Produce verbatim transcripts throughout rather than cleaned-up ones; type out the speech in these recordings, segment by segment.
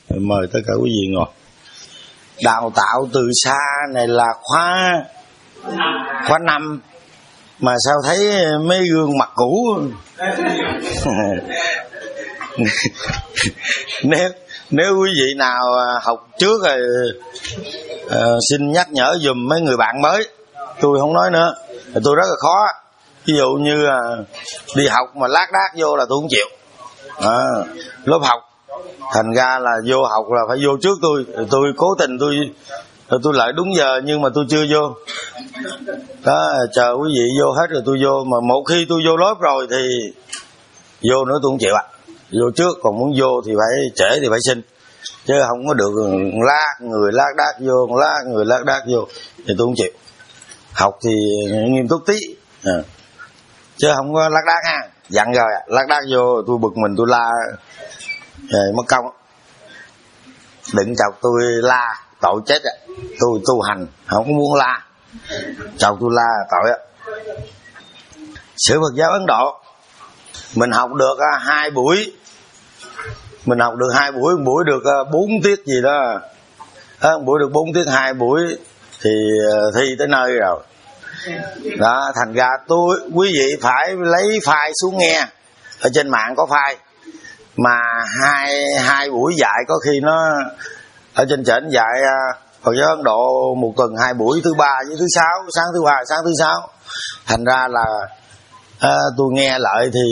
Mời tất cả quý vị ngồi. Đào tạo từ xa này là khóa khóa năm mà sao thấy mấy gương mặt cũ. nếu nếu quý vị nào học trước rồi uh, xin nhắc nhở giùm mấy người bạn mới. Tôi không nói nữa, tôi rất là khó. Ví dụ như uh, đi học mà lác đác vô là tôi không chịu. À, lớp học thành ra là vô học là phải vô trước tôi. Tôi cố tình tôi tôi lại đúng giờ nhưng mà tôi chưa vô đó, chờ quý vị vô hết rồi tôi vô. Mà một khi tôi vô lớp rồi thì vô nữa tôi không chịu ạ. À, vô trước, còn muốn vô thì phải trễ thì phải xin, chứ không có được lác người lác đác vô, lác người lác đác vô thì tôi không chịu. Học thì nghiêm túc tí à, chứ không có lác đác ha. Dặn rồi lác đác vô tôi bực mình, tôi la rồi mất công. Đừng chọc tôi la tội chết á. Tôi tu hành không có muốn la, chọc tôi la tội á. Sử Phật giáo Ấn Độ mình học được hai buổi, mình học được hai buổi, một buổi được bốn tiết gì đó, à, một buổi được bốn tiết, hai buổi thì thi tới nơi rồi đó. Thành ra tôi quý vị phải lấy file xuống nghe, ở trên mạng có file mà hai hai buổi dạy có khi nó ở trên trển dạy Phật giáo Ấn Độ một tuần hai buổi, thứ ba với thứ sáu, sáng thứ ba sáng thứ sáu. Thành ra là à, tôi nghe lại thì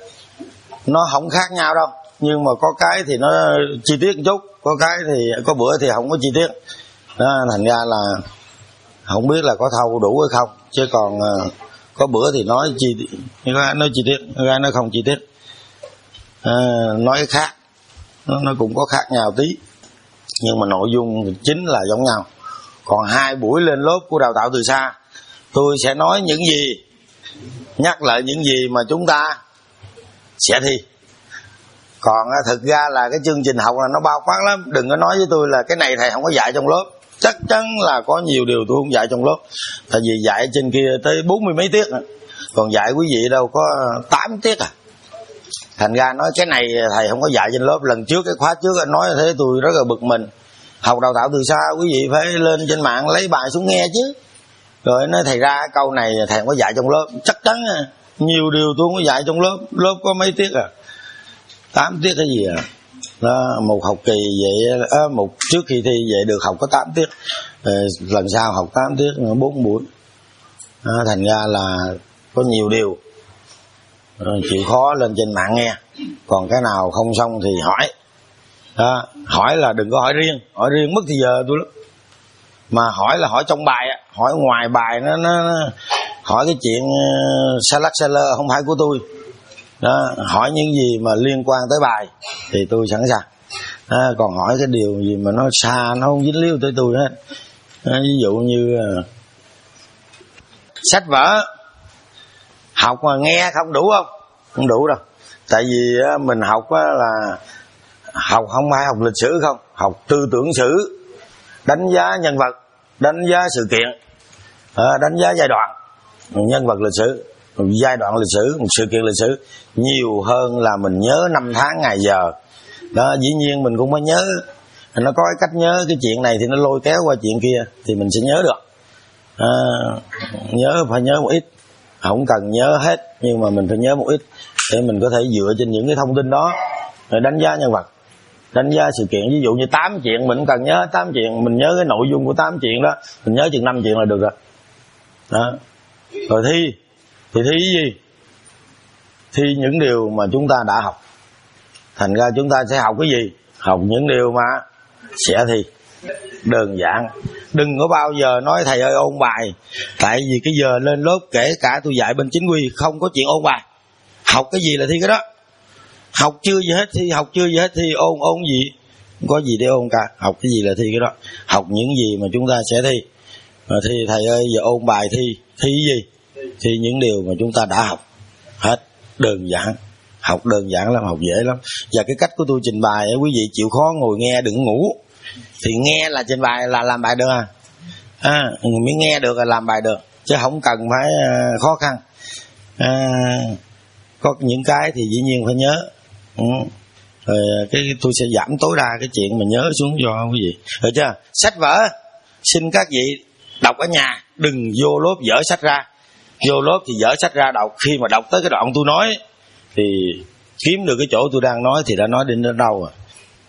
nó không khác nhau đâu, nhưng mà có cái thì nó chi tiết một chút, có cái thì có bữa thì không có chi tiết đó. Thành ra là không biết là có thâu đủ hay không, chứ còn uh, có bữa thì nói chi nói chi tiết, ra nó không chi tiết, à, nói khác nó, nó cũng có khác nhau tí, nhưng mà nội dung chính là giống nhau. Còn hai buổi lên lớp của đào tạo từ xa, tôi sẽ nói những gì, nhắc lại những gì mà chúng ta sẽ thi. Còn thực ra là cái chương trình học là nó bao quát lắm. Đừng có nói với tôi là cái này thầy không có dạy trong lớp. Chắc chắn là có nhiều điều tôi không dạy trong lớp, tại vì dạy trên kia tới bốn mươi mấy tiết, còn dạy quý vị đâu có tám tiết à. Thành ra nói cái này thầy không có dạy trên lớp. Lần trước cái khóa trước nói thế tôi rất là bực mình. Học đào tạo từ xa quý vị phải lên trên mạng lấy bài xuống nghe chứ. Rồi nói thầy ra câu này thầy không có dạy trong lớp. Chắc chắn nhiều điều tôi không có dạy trong lớp. Lớp có mấy tiết à, tám tiết cái gì à đó. Một học kỳ vậy à, một trước khi thi vậy được học có tám tiết, à, lần sau học tám tiết bốn buổi à, thành ra là có nhiều điều à, chịu khó lên trên mạng nghe. Còn cái nào không xong thì hỏi đó. Hỏi là đừng có hỏi riêng, hỏi riêng mất thì giờ tôi lắm. Mà hỏi là hỏi trong bài, hỏi ngoài bài nó, nó, nó hỏi cái chuyện uh, xa lắc xa lơ không phải của tôi đó. Hỏi những gì mà liên quan tới bài thì tôi sẵn sàng đó. Còn hỏi cái điều gì mà nó xa, nó không dính líu tới tôi hết đó. Ví dụ như uh, sách vở học mà nghe không đủ không? Không đủ đâu. Tại vì uh, mình học uh, là học không phải học lịch sử không, học tư tưởng sử, đánh giá nhân vật, đánh giá sự kiện, đánh giá giai đoạn. Nhân vật lịch sử, giai đoạn lịch sử, một sự kiện lịch sử nhiều hơn là mình nhớ năm tháng ngày giờ đó. Dĩ nhiên mình cũng phải nhớ, nó có cái cách nhớ cái chuyện này thì nó lôi kéo qua chuyện kia thì mình sẽ nhớ được à, nhớ phải nhớ một ít, không cần nhớ hết nhưng mà mình phải nhớ một ít để mình có thể dựa trên những cái thông tin đó để đánh giá nhân vật, đánh giá sự kiện. Ví dụ như tám chuyện mình không cần nhớ tám chuyện, mình nhớ cái nội dung của tám chuyện đó, mình nhớ chừng năm chuyện là được rồi đó. Rồi thi thì thi cái gì? Thi những điều mà chúng ta đã học. Thành ra chúng ta sẽ học cái gì? Học những điều mà sẽ thi. Đơn giản. Đừng có bao giờ nói thầy ơi ôn bài. Tại vì cái giờ lên lớp, kể cả tôi dạy bên chính quy, không có chuyện ôn bài. Học cái gì là thi cái đó. Học chưa gì hết thi, học chưa gì hết thi, ôn ôn gì, không có gì để ôn cả. Học cái gì là thi cái đó. Học những gì mà chúng ta sẽ thi. Mà thi thầy ơi giờ ôn bài thi, thi cái gì? Thi những điều mà chúng ta đã học. Hết, đơn giản. Học đơn giản lắm, học dễ lắm. Và cái cách của tôi trình bày, quý vị chịu khó ngồi nghe, đừng ngủ. Thì nghe là trình bày là làm bài được à, à mới nghe được là làm bài được, chứ không cần phải uh, khó khăn. À, có những cái thì dĩ nhiên phải nhớ. Ừ. Rồi cái tôi sẽ giảm tối đa cái chuyện mà nhớ xuống cho quý vị, được chưa? Sách vở xin các vị đọc ở nhà, đừng vô lớp dở sách ra. Vô lớp thì dở sách ra đọc, khi mà đọc tới cái đoạn tôi nói thì kiếm được cái chỗ tôi đang nói thì đã nói đến đến đâu rồi.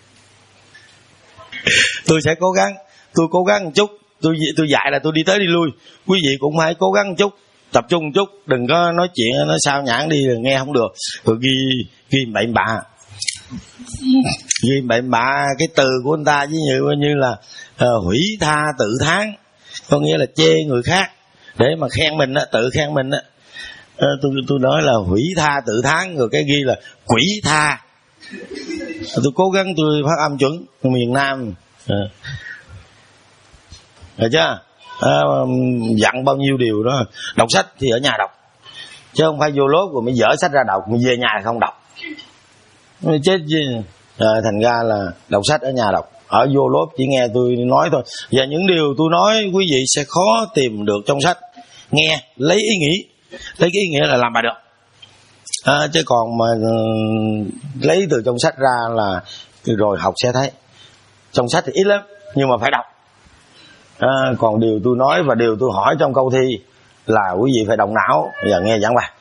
Tôi sẽ cố gắng, tôi cố gắng một chút, tôi tôi dạy là tôi đi tới đi lui, quý vị cũng hãy cố gắng một chút, tập trung một chút, đừng có nói chuyện nó sao nhãn đi rồi nghe không được, rồi ghi ghi bậy bạ, ghi bậy bạ cái từ của anh ta, ví dụ như là uh, hủy tha tự thán, có nghĩa là chê người khác để mà khen mình á, tự khen mình á. Uh, tôi tôi nói là hủy tha tự thán, rồi cái ghi là quỷ tha. Tôi cố gắng tôi phát âm chuẩn miền Nam. À. Được chưa? À, dặn bao nhiêu điều đó. Đọc sách thì ở nhà đọc, chứ không phải vô lớp rồi mới dở sách ra đọc, mới về nhà không đọc, chết chứ. À, thành ra là đọc sách ở nhà đọc, ở vô lớp chỉ nghe tôi nói thôi. Và những điều tôi nói quý vị sẽ khó tìm được trong sách. Nghe lấy ý nghĩ, lấy cái ý nghĩa là làm bài được. À, chứ còn mà uh, lấy từ trong sách ra là rồi học sẽ thấy. Trong sách thì ít lắm, nhưng mà phải đọc. À, còn điều tôi nói và điều tôi hỏi trong câu thi là quý vị phải động não và nghe giảng bài.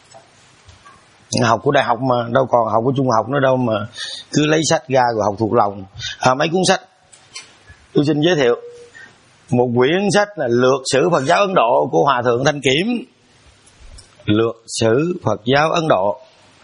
Học của đại học mà, đâu còn học của trung học nữa đâu mà cứ lấy sách ra rồi học thuộc lòng. À, mấy cuốn sách tôi xin giới thiệu. Một quyển sách là Lược sử Phật giáo Ấn Độ của Hòa thượng Thanh Kiểm. Lược sử Phật giáo Ấn Độ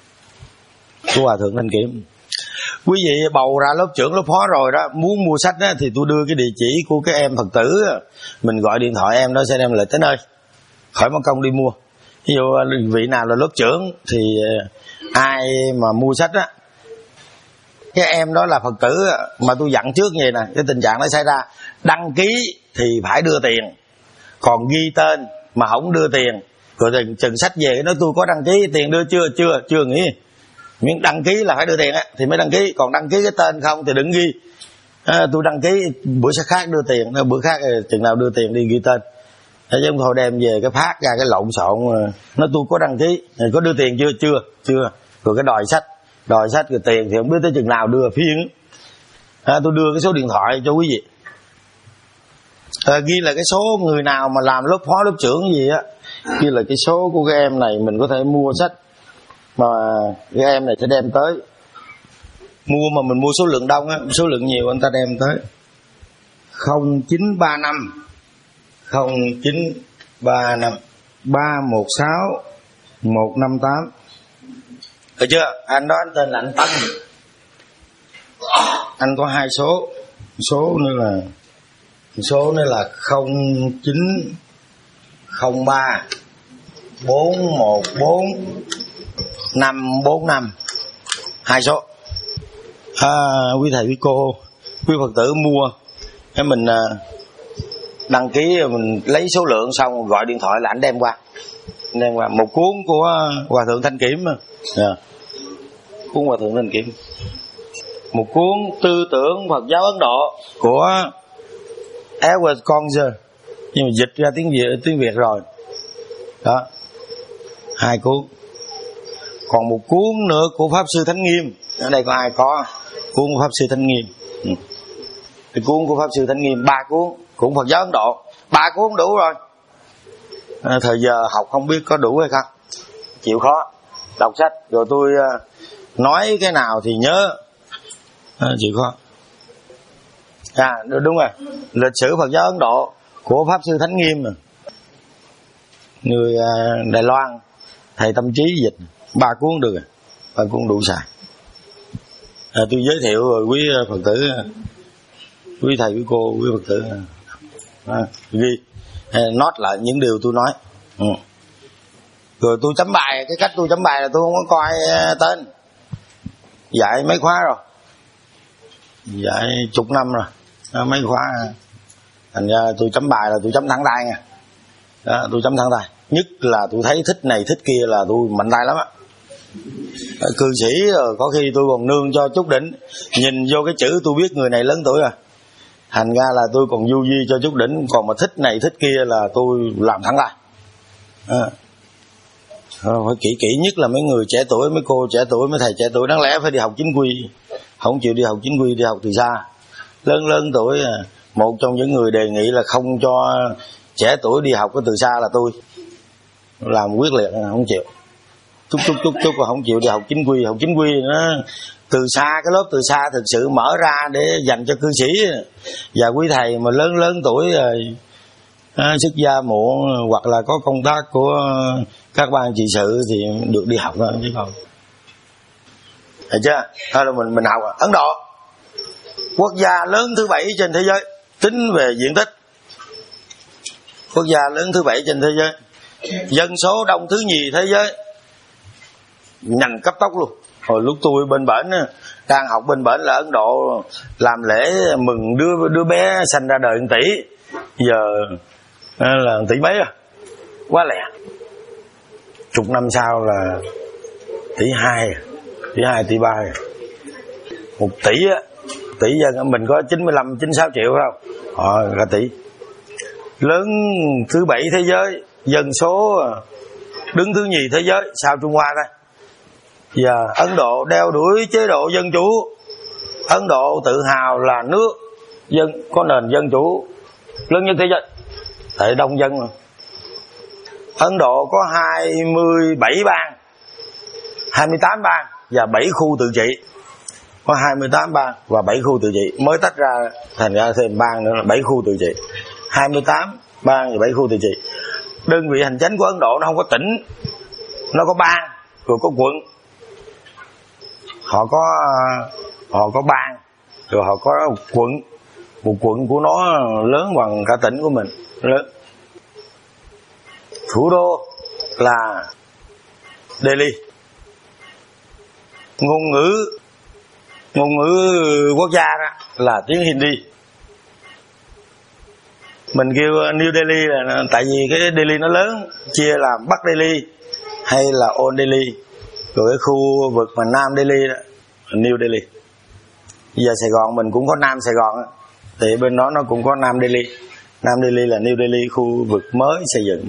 của Hòa thượng Thanh Kiểm. Quý vị bầu ra lớp trưởng lớp phó rồi đó, muốn mua sách đó, thì tôi đưa cái địa chỉ của cái em Phật tử, mình gọi điện thoại em đó sẽ đem lại tới nơi, khỏi mất công đi mua. Ví dụ vị nào là lớp trưởng thì ai mà mua sách á, cái em đó là Phật tử mà tôi dặn trước như vậy nè, cái tình trạng nó xảy ra, đăng ký thì phải đưa tiền, còn ghi tên mà không đưa tiền rồi thì chừng sách về nói tôi có đăng ký, tiền đưa chưa, chưa chưa nghĩ. Miễn đăng ký là phải đưa tiền á thì mới đăng ký, còn đăng ký cái tên không thì đừng ghi. À, tôi đăng ký bữa sẽ khác đưa tiền, bữa khác chừng nào đưa tiền đi ghi tên. Thế chứ không thôi đem về cái phát ra cái lộn xộn, nói tôi có đăng ký, có đưa tiền chưa, chưa chưa rồi cái đòi sách, đòi sách rồi tiền thì không biết tới chừng nào đưa phiên. À, tôi đưa cái số điện thoại cho quý vị, à, ghi là cái số người nào mà làm lớp phó lớp trưởng gì á, ghi là cái số của cái em này mình có thể mua sách, mà cái em này sẽ đem tới. Mua mà mình mua số lượng đông á, số lượng nhiều anh ta đem tới. Không chín ba năm không chín ba năm ba một sáu một năm tám. Được chưa? Anh đó anh tên là anh Tân. Anh có hai số, số nữa là số nữa là không chín không ba bốn một bốn năm bốn năm, hai số. À, quý thầy quý cô, quý Phật tử mua cái mình đăng ký, mình lấy số lượng xong gọi điện thoại là anh đem qua, đem qua một cuốn của Hòa thượng Thanh Kiểm. Yeah. Cuốn Hòa thượng Thanh Kiểm, một cuốn Tư tưởng Phật giáo Ấn Độ của Edward Conzer, nhưng mà dịch ra tiếng Việt tiếng Việt rồi đó, hai cuốn. Còn một cuốn nữa của Pháp Sư Thánh Nghiêm, ở đây có ai có cuốn của Pháp Sư Thánh Nghiêm. Ừ. Cái cuốn của Pháp Sư Thánh Nghiêm, ba cuốn cũng Phật giáo Ấn Độ, ba cuốn đủ rồi. À, thời giờ học không biết có đủ hay không, chịu khó đọc sách rồi tôi uh, nói cái nào thì nhớ, à, chịu khó. À đúng rồi, Lịch sử Phật giáo Ấn Độ của Pháp Sư Thánh Nghiêm, người uh, Đài Loan, thầy Tâm Trí dịch, ba cuốn được rồi, ba cuốn đủ xài. À, tôi giới thiệu rồi quý Phật tử, quý thầy quý cô, quý Phật tử à, ghi nốt lại những điều tôi nói. Ừ. Rồi tôi chấm bài, cái cách tôi chấm bài là tôi không có coi tên, dạy mấy khóa rồi, dạy chục năm rồi đó, mấy khóa, thành ra tôi chấm bài là tôi chấm thẳng tay nha. Đó, tôi chấm thẳng tay, nhất là tôi thấy thích này thích kia là tôi mạnh tay lắm á. Cư sĩ rồi có khi tôi còn nương cho chút đỉnh, nhìn vô cái chữ tôi biết người này lớn tuổi rồi, thành ra là tôi còn du di cho chút đỉnh. Còn mà thích này thích kia là tôi làm thẳng tay. À, phải kỹ kỹ, nhất là mấy người trẻ tuổi, mấy cô trẻ tuổi, mấy thầy trẻ tuổi đáng lẽ phải đi học chính quy, không chịu đi học chính quy, đi học từ xa. Lớn lớn tuổi, một trong những người đề nghị là không cho trẻ tuổi đi học cái từ xa là tôi. Làm quyết liệt, không chịu. Chút chút chút chút mà không chịu đi học chính quy. Học chính quy nó từ xa, cái lớp từ xa thực sự mở ra để dành cho cư sĩ và quý thầy mà lớn lớn tuổi rồi, à, xuất gia muộn hoặc là có công tác của các ban trị sự thì được đi học thôi chứ không. Thấy chưa? Thôi là mình mình học. Ấn Độ, quốc gia lớn thứ bảy trên thế giới tính về diện tích, quốc gia lớn thứ bảy trên thế giới, dân số đông thứ nhì thế giới, nhanh cấp tốc luôn. Hồi lúc tôi bên bển đang học bên bển là Ấn Độ làm lễ mừng đứa đứa bé sanh ra đời một tỷ, giờ là một tỷ mấy à, quá lẹ. Chục năm sau là tỷ hai, tỷ hai, tỷ ba, một tỷ á, tỷ dân mình có chín mươi lăm, chín mươi sáu triệu không? Họ cả tỷ. Lớn thứ bảy thế giới, dân số đứng thứ nhì thế giới sau Trung Hoa đây. Giờ Ấn Độ đeo đuổi chế độ dân chủ. Ấn Độ tự hào là nước dân có nền dân chủ lớn nhất thế giới, tại đông dân mà. Ấn Độ có hai mươi bảy bang, hai mươi tám bang và bảy khu tự trị. Có hai mươi tám bang và bảy khu tự trị, mới tách ra thành ra thêm bang nữa là bảy khu tự trị. hai mươi tám bang và bảy khu tự trị. Đơn vị hành chính của Ấn Độ nó không có tỉnh, nó có bang rồi có quận. Họ có họ có bang rồi họ có quận. Một quận của nó lớn bằng cả tỉnh của mình, lớn. Thủ đô là Delhi. Ngôn ngữ ngôn ngữ quốc gia đó là tiếng Hindi. Mình kêu New Delhi là tại vì cái Delhi nó lớn, chia làm Bắc Delhi hay là Old Delhi, rồi cái khu vực mà Nam Delhi đó New Delhi. Bây giờ Sài Gòn mình cũng có Nam Sài Gòn đó, thì bên đó nó cũng có Nam Delhi. Nam Delhi là New Delhi, khu vực mới xây dựng.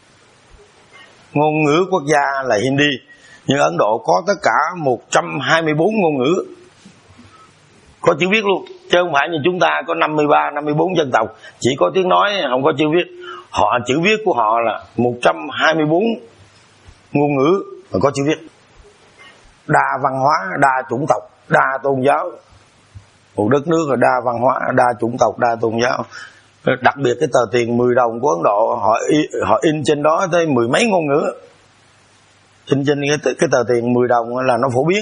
Ngôn ngữ quốc gia là Hindi, nhưng Ấn Độ có tất cả một trăm hai mươi bốn ngôn ngữ, có chữ viết luôn, chứ không phải như chúng ta có năm mươi ba, năm mươi bốn dân tộc chỉ có tiếng nói không có chữ viết. Họ chữ viết của họ là một trăm hai mươi bốn ngôn ngữ mà có chữ viết. Đa văn hóa, đa chủng tộc, đa tôn giáo. Một đất nước là đa văn hóa, đa chủng tộc, đa tôn giáo. Đặc biệt cái tờ tiền mười đồng của Ấn Độ, họ in, họ in trên đó tới mười mấy ngôn ngữ. In trên cái, cái tờ tiền mười đồng là nó phổ biến,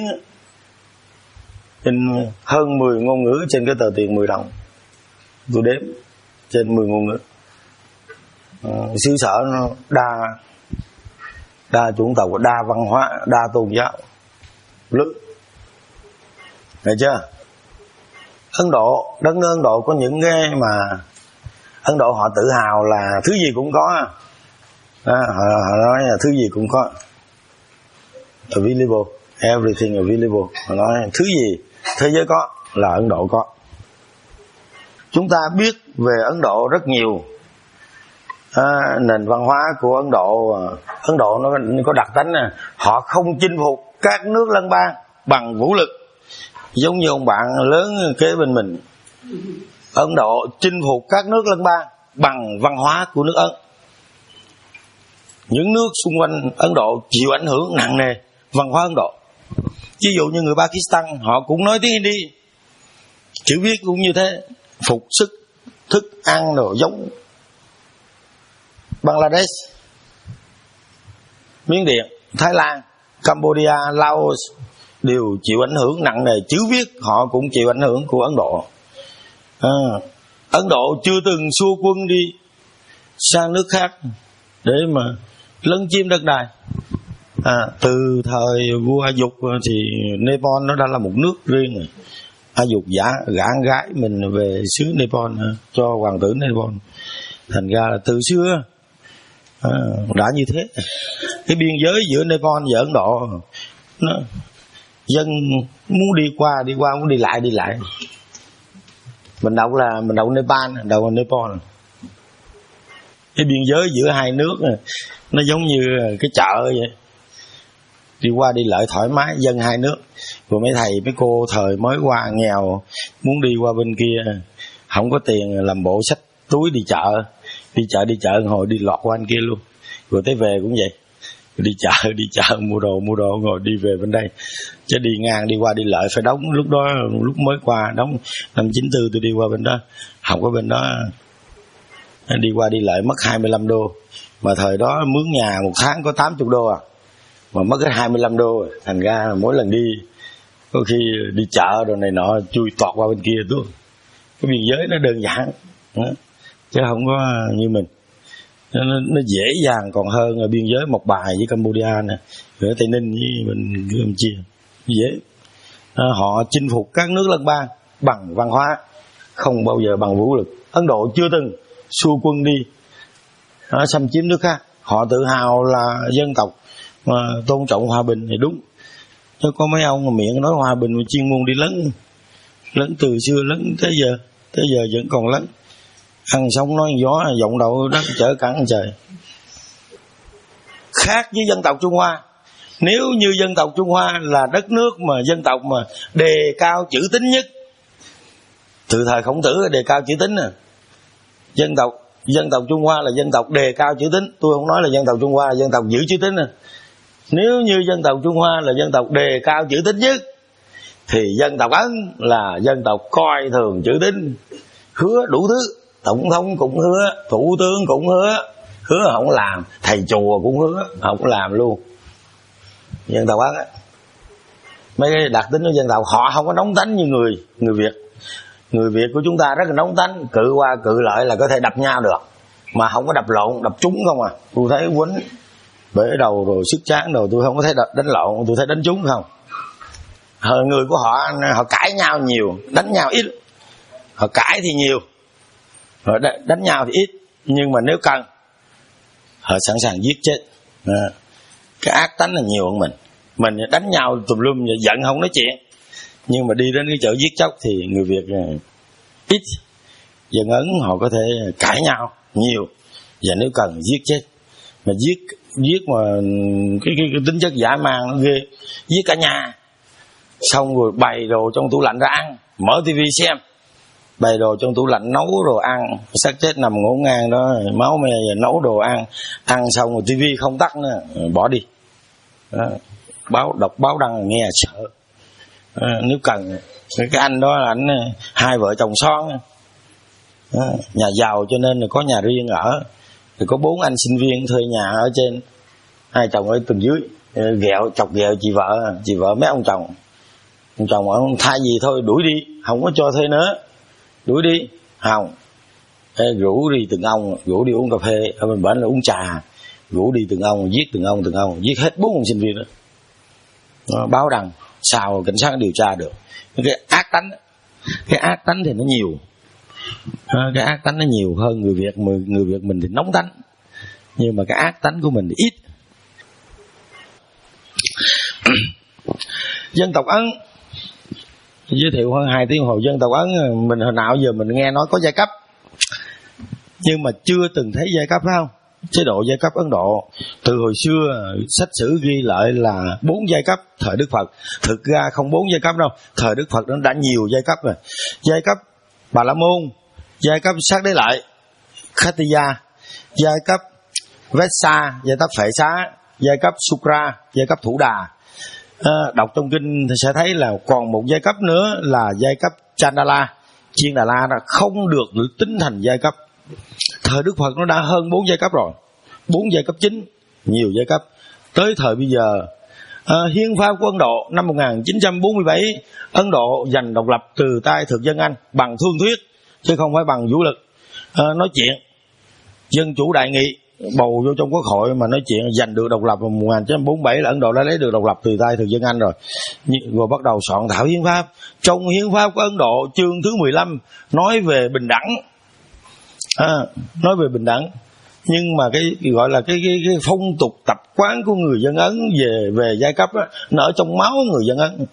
in hơn mười ngôn ngữ trên cái tờ tiền mười đồng. Tôi đếm trên mười ngôn ngữ. à, xứ sở nó đa đa chủng tộc, đa văn hóa, đa tôn giáo lớn. Được chưa? Ấn Độ, đất nước Ấn Độ có những cái mà Ấn Độ họ tự hào là thứ gì cũng có. Đó, họ, họ nói là thứ gì cũng có, available, everything available. Họ nói thứ gì thế giới có là Ấn Độ có. Chúng ta biết về Ấn Độ rất nhiều. À, nền văn hóa của Ấn Độ, Ấn Độ nó có đặc tính này, họ không chinh phục các nước lân bang bằng vũ lực, giống như ông bạn lớn kế bên mình. Ấn Độ chinh phục các nước lân bang bằng văn hóa của nước Ấn. Những nước xung quanh Ấn Độ chịu ảnh hưởng nặng nề văn hóa Ấn Độ. Ví dụ như người Pakistan, họ cũng nói tiếng Hindi, chữ viết cũng như thế, phục sức, thức ăn đồ giống. Bangladesh, Miến Điện, Thái Lan, Cambodia, Laos đều chịu ảnh hưởng nặng nề, chữ viết họ cũng chịu ảnh hưởng của Ấn Độ. À, Ấn Độ chưa từng xua quân đi sang nước khác để mà lấn chiếm đất đai. À, từ thời vua A Dục thì Nepal nó đã là một nước riêng rồi. A Dục giả gả con gái mình về xứ Nepal cho hoàng tử Nepal. Thành ra là từ xưa à, đã như thế. Cái biên giới giữa Nepal và Ấn Độ, nó, dân muốn đi qua đi qua, muốn đi lại đi lại. Mình đậu là mình đậu Nepal, đậu là Nepal. Cái biên giới giữa hai nước này, nó giống như cái chợ vậy, đi qua đi lại thoải mái, dân hai nước. Rồi mấy thầy mấy cô thời mới qua nghèo muốn đi qua bên kia không có tiền, làm bộ xách túi đi chợ, đi chợ đi chợ hồi đi lọt qua anh kia luôn. Rồi tới về cũng vậy, đi chợ đi chợ mua đồ mua đồ ngồi đi về bên đây, chứ đi ngang đi qua đi lợi phải đóng. Lúc đó lúc mới qua đóng năm chín tư tôi đi qua bên đó học ở bên đó, đi qua đi lợi mất hai mươi lăm đô, mà thời đó mướn nhà một tháng có tám mươi đô à, mà mất cái hai mươi lăm đô, thành ra mỗi lần đi có khi đi chợ đồ này nọ chui tọt qua bên kia tôi. Cái biên giới nó đơn giản đó, chứ không có như mình. Nó, nó dễ dàng còn hơn ở biên giới Mộc Bài với Campuchia nè, ở Tây Ninh với mình Campuchia dễ. À, họ chinh phục các nước lân bang bằng văn hóa, không bao giờ bằng vũ lực. Ấn Độ chưa từng xua quân đi à, xâm chiếm nước khác. Họ tự hào là dân tộc mà tôn trọng hòa bình thì đúng, chứ có mấy ông mà miệng nói hòa bình mà chuyên môn đi lấn, lấn từ xưa lấn tới giờ, tới giờ vẫn còn lấn. Ăn sống nói gió giọng đầu đất chở cẳng trời. Khác với dân tộc Trung Hoa. Nếu như dân tộc Trung Hoa là đất nước mà dân tộc mà đề cao chữ tín nhất, từ thời Khổng Tử đề cao chữ tín à. Dân tộc dân tộc Trung Hoa là dân tộc đề cao chữ tín. Tôi không nói là dân tộc Trung Hoa là dân tộc giữ chữ tín à. Nếu như dân tộc Trung Hoa là dân tộc đề cao chữ tín nhất, thì dân tộc Ấn là dân tộc coi thường chữ tín, hứa đủ thứ. Tổng thống cũng hứa, thủ tướng cũng hứa, hứa không làm, thầy chùa cũng hứa không làm luôn. Dân tộc Ấn á, mấy cái đặc tính của dân tộc họ không có nóng tánh như người người Việt. Người Việt của chúng ta rất là nóng tánh, cự qua cự lại là có thể đập nhau được, mà không có đập lộn, đập trúng không à. Tôi thấy quýnh bể đầu rồi sức chán rồi, tôi không có thấy đánh lộn, tôi thấy đánh trúng không. Hồi người của họ họ cãi nhau nhiều, đánh nhau ít. Họ cãi thì nhiều, họ đánh nhau thì ít, nhưng mà nếu cần họ sẵn sàng giết chết. À, cái ác tánh là nhiều hơn mình. Mình đánh nhau tùm lum giận không nói chuyện, nhưng mà đi đến cái chỗ giết chóc thì người Việt ít. Dân Ấn họ có thể cãi nhau nhiều, và nếu cần giết chết. Mà giết giết mà cái, cái, cái tính chất dã man nó ghê. Giết cả nhà, xong rồi bày đồ trong tủ lạnh ra ăn, mở tivi xem, bày đồ trong tủ lạnh nấu đồ ăn, xác chết nằm ngổn ngang đó, máu me và nấu đồ ăn, ăn xong rồi tivi không tắt nữa, bỏ đi. Đó. Báo đọc báo đăng nghe sợ. À, nếu cần cái anh đó là anh hai vợ chồng son, à, nhà giàu cho nên là có nhà riêng ở, thì có bốn anh sinh viên thuê nhà ở trên, hai chồng ở tầng dưới, ghẹo chọc ghẹo chị vợ, chị vợ mấy ông chồng, ông chồng ông thay gì thôi đuổi đi, không có cho thuê nữa, đuổi đi không. Ê, rủ đi từng ông, rủ đi uống cà phê, ở bên bển là uống trà, rủ đi từng ông, giết từng ông từng ông, giết hết bốn ông sinh viên đó. Nó báo đăng sao cảnh sát điều tra được. Cái ác tánh, cái ác tánh thì nó nhiều, cái ác tánh nó nhiều hơn người Việt. Người Việt mình thì nóng tánh, nhưng mà cái ác tánh của mình thì ít. Dân tộc Ấn, giới thiệu hơn hai tiếng hồ. Dân tộc Ấn mình hồi nào giờ mình nghe nói có giai cấp, nhưng mà chưa từng thấy giai cấp, phải không? Chế độ giai cấp Ấn Độ từ hồi xưa sách sử ghi lại là bốn giai cấp thời Đức Phật. Thực ra không bốn giai cấp đâu, thời Đức Phật nó đã nhiều giai cấp rồi. Giai cấp Bà La Môn, giai cấp Sát Đế Lợi Khattiya, giai cấp Vesa, giai cấp Phệ Xá, giai cấp Sukra, giai cấp Thủ Đà. À, đọc trong kinh thì sẽ thấy là còn một giai cấp nữa là giai cấp Chandala, Chiên Đà La, là không được tính thành giai cấp. Thời Đức Phật nó đã hơn bốn giai cấp rồi, bốn giai cấp chính, nhiều giai cấp. Tới thời bây giờ, à, hiến pháp của Ấn Độ năm một nghìn chín trăm bốn mươi bảy, Ấn Độ giành độc lập từ tay thực dân Anh bằng thương thuyết, chứ không phải bằng vũ lực. À, nói chuyện dân chủ đại nghị, bầu vô trong quốc hội mà nói chuyện giành được độc lập vào một nghìn chín trăm bốn mươi bảy là Ấn Độ đã lấy được độc lập từ tay thực dân Anh rồi. Rồi bắt đầu soạn thảo hiến pháp. Trong hiến pháp của Ấn Độ chương thứ mười lăm nói về bình đẳng. À, nói về bình đẳng, nhưng mà cái gọi là cái, cái, cái phong tục tập quán của người dân Ấn về về giai cấp á, nó ở trong máu người dân Ấn.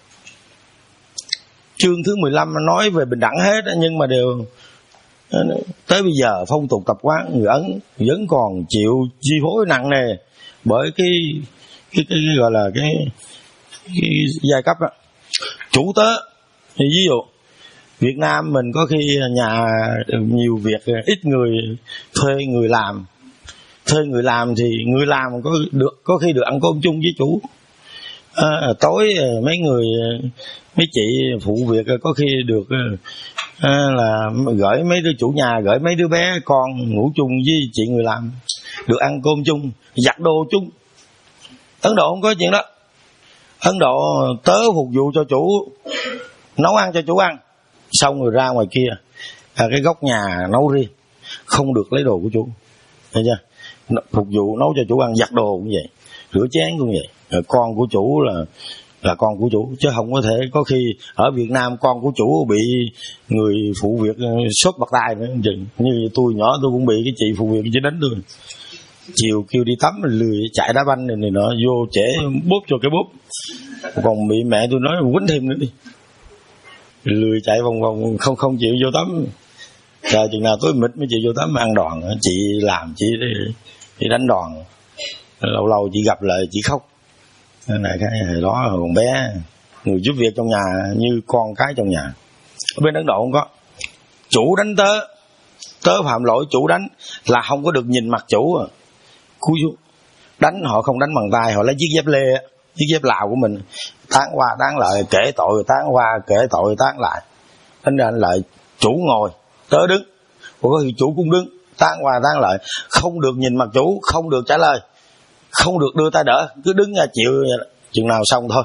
Chương thứ mười lăm nói về bình đẳng hết, nhưng mà đều tới bây giờ phong tục tập quán người Ấn vẫn còn chịu chi phối nặng nề bởi cái cái, cái, cái gọi là cái, cái giai cấp á. chủ tớ. Thì ví dụ Việt Nam mình có khi nhà nhiều việc, ít người, thuê người làm. Thuê người làm thì người làm có được có khi được ăn cơm chung với chủ. À, tối mấy người mấy chị phụ việc có khi được à, là gửi mấy đứa chủ nhà gửi mấy đứa bé con ngủ chung với chị người làm, được ăn cơm chung, giặt đồ chung. Ấn Độ không có chuyện đó. Ấn Độ tớ phục vụ cho chủ, nấu ăn cho chủ ăn, xong rồi ra ngoài kia à, cái góc nhà nấu riêng, không được lấy đồ của chủ. Thấy chưa? Phục vụ nấu cho chủ ăn, giặt đồ cũng vậy, rửa chén cũng vậy. Rồi con của chủ là là con của chủ, chứ không có thể có khi ở Việt Nam con của chủ bị người phụ việc sốt bạc tai nữa chừng. Như tôi nhỏ tôi cũng bị cái chị phụ việc chỉ đánh tôi, chiều kêu đi tắm lười chạy đá banh này, này nọ, vô trễ bóp cho cái bóp, còn bị mẹ tôi nói quýnh thêm nữa đi, lười chạy vòng vòng không không chịu vô tắm. Chờ chừng nào tối mịt mới chịu vô tắm ăn đòn. Chị làm chị đi, đi đánh đòn, lâu lâu chị gặp lại chị khóc. Cái này cái đó còn bé, người giúp việc trong nhà như con cái trong nhà. Ở bên Ấn Độ không có, chủ đánh tớ, tớ phạm lỗi chủ đánh là không có được nhìn mặt chủ. Cúi xuống đánh, họ không đánh bằng tay, họ lấy chiếc dép lê, chiếc dép Lào của mình tán qua tán lại, kể tội tán qua kể tội tán lại. Đánh ra lại chủ ngồi, tớ đứng, có khi chủ cũng đứng, tán qua tán lại, không được nhìn mặt chủ, không được trả lời, không được đưa tay đỡ, cứ đứng ra chịu chừng nào xong thôi.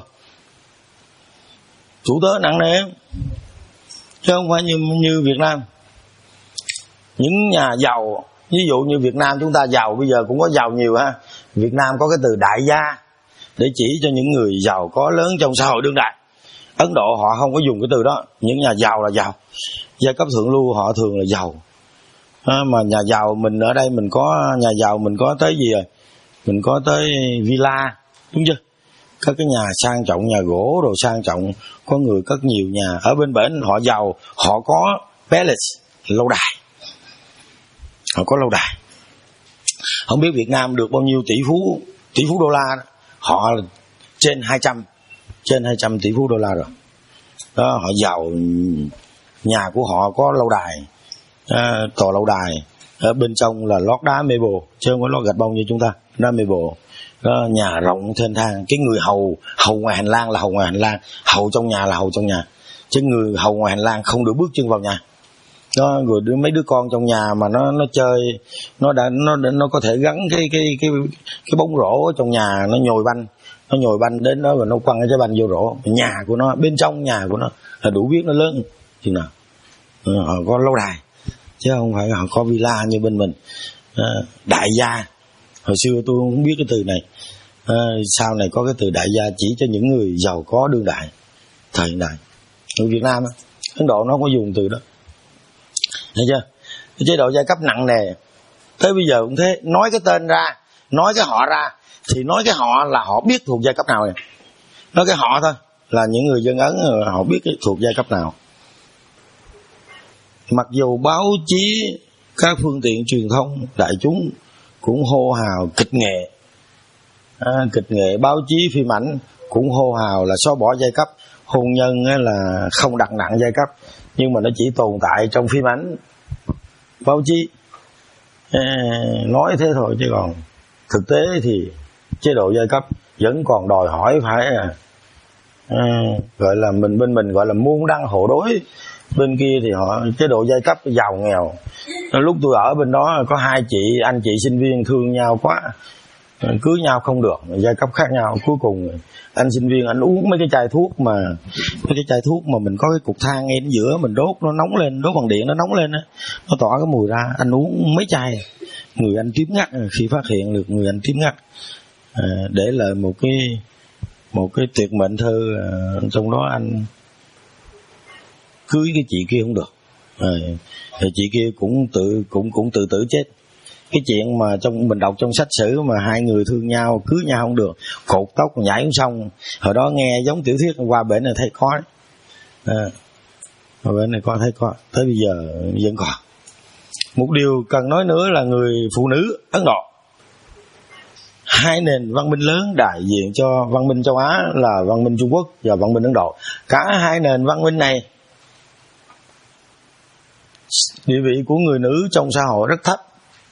Chủ tớ nặng nề, chứ không phải như như Việt Nam. Những nhà giàu, ví dụ như Việt Nam chúng ta giàu, bây giờ cũng có giàu nhiều ha. Việt Nam có cái từ đại gia để chỉ cho những người giàu có lớn trong xã hội đương đại. Ấn Độ họ không có dùng cái từ đó. Những nhà giàu là giàu, giai cấp thượng lưu họ thường là giàu à, mà nhà giàu mình ở đây mình có nhà giàu mình có tới gì rồi, mình có tới villa, đúng chưa? Các cái nhà sang trọng, nhà gỗ đồ sang trọng, có người cất nhiều nhà. Ở bên bển họ giàu, họ có palace, lâu đài, họ có lâu đài. Không biết Việt Nam được bao nhiêu tỷ phú, tỷ phú đô la đó. Họ trên hai trăm, trên hai trăm tỷ phú đô la rồi đó. Họ giàu, nhà của họ có lâu đài à, tòa lâu đài, ở bên trong là lót đá marble chứ không có lót gạch bông như chúng ta, đá marble đó. Nhà rộng thênh thang, cái người hầu hầu ngoài hành lang là hầu ngoài hành lang, hầu trong nhà là hầu trong nhà, chứ người hầu ngoài hành lang không được bước chân vào nhà đó. Rồi đứa mấy đứa con trong nhà mà nó nó chơi, nó đã nó nó có thể gắn cái cái cái cái bóng rổ ở trong nhà, nó nhồi banh, nó nhồi banh đến đó rồi nó quăng cái banh vô rổ. Nhà của nó, bên trong nhà của nó là đủ biết nó lớn chừng nào. Ừ, họ có lâu đài chứ không phải họ có villa như bên mình. À, đại gia, hồi xưa tôi không biết cái từ này, à, sau này có cái từ đại gia chỉ cho những người giàu có đương đại, thời hiện đại. Ở Việt Nam, Ấn Độ nó không có dùng từ đó. Thấy chưa? Cái chế độ giai cấp nặng nề. Tới bây giờ cũng thế, nói cái tên ra, nói cái họ ra, thì nói cái họ là họ biết thuộc giai cấp nào này. Nói cái họ thôi là những người dân Ấn họ biết cái thuộc giai cấp nào. Mặc dù báo chí, các phương tiện truyền thông đại chúng cũng hô hào kịch nghệ, à, kịch nghệ, báo chí, phim ảnh cũng hô hào là xóa bỏ giai cấp, hôn nhân là không đặt nặng giai cấp, nhưng mà nó chỉ tồn tại trong phim ảnh, báo chí, à, nói thế thôi, chứ còn thực tế thì chế độ giai cấp vẫn còn đòi hỏi phải à, à, gọi là mình bên mình gọi là môn đăng hộ đối. Bên kia thì họ chế độ giai cấp giàu nghèo. Lúc tôi ở bên đó có hai chị anh chị sinh viên thương nhau quá, cưới nhau không được, giai cấp khác nhau. Cuối cùng anh sinh viên anh uống mấy cái chai thuốc mà mấy cái chai thuốc mà mình có cái cục than ngay ở giữa, mình đốt nó nóng lên, đốt bằng điện nó nóng lên á, nó tỏa cái mùi ra. Anh uống mấy chai, người anh tím ngắt. Khi phát hiện được người anh tím ngắt, à, để lại một cái một cái tuyệt mệnh thơ, à, trong đó anh cưới cái chị kia không được, à, thì chị kia cũng tự cũng cũng tự tử chết. Cái chuyện mà trong mình đọc trong sách sử mà hai người thương nhau cưới nhau không được, cột tóc nhảy xuống sông, hồi đó nghe giống tiểu thuyết, qua bển này thấy có, à, qua bển này có thấy có, tới bây giờ vẫn còn. Một điều cần nói nữa là người phụ nữ Ấn Độ hai nền văn minh lớn đại diện cho văn minh châu Á là văn minh Trung Quốc và văn minh Ấn Độ. Cả hai nền văn minh này địa vị của người nữ trong xã hội rất thấp.